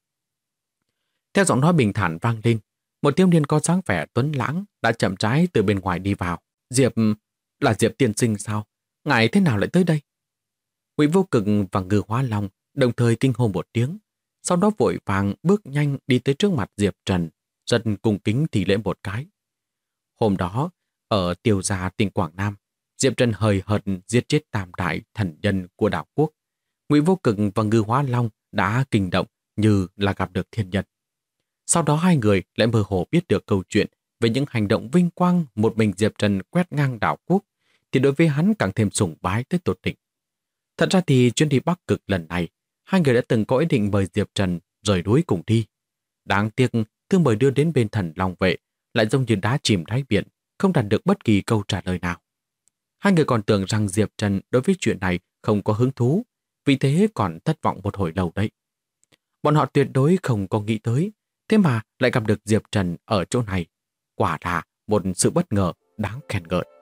Speaker 1: Theo giọng nói bình thản vang lên, một thiếu niên có dáng vẻ tuấn lãng đã chậm rãi từ bên ngoài đi vào. Diệp, là Diệp tiên sinh sao? Ngài thế nào lại tới đây? Ngụy Vô Cực và Ngư Hóa Long đồng thời kinh hô một tiếng, sau đó vội vàng bước nhanh đi tới trước mặt Diệp Trần, rất cung kính thì lễ một cái. Hôm đó, ở Tiêu Gia tỉnh Quảng Nam, Diệp Trần hời hợt giết chết tam đại thần nhân của đảo quốc. Ngụy Vô Cực và Ngư Hóa Long đã kinh động như là gặp được thiên nhân. Sau đó hai người lại mơ hồ biết được câu chuyện về những hành động vinh quang một mình Diệp Trần quét ngang đảo quốc, thì đối với hắn càng thêm sùng bái tới tột đỉnh. Thật ra thì chuyến đi Bắc Cực lần này, hai người đã từng có ý định mời Diệp Trần rời núi cùng đi. Đáng tiếc, thư mời đưa đến bên Thần Long Vệ lại giống như đá chìm đáy biển, không đạt được bất kỳ câu trả lời nào. Hai người còn tưởng rằng Diệp Trần đối với chuyện này không có hứng thú, vì thế còn thất vọng một hồi lâu đấy. Bọn họ tuyệt đối không có nghĩ tới, thế mà lại gặp được Diệp Trần ở chỗ này. Quả là một sự bất ngờ đáng khen ngợi.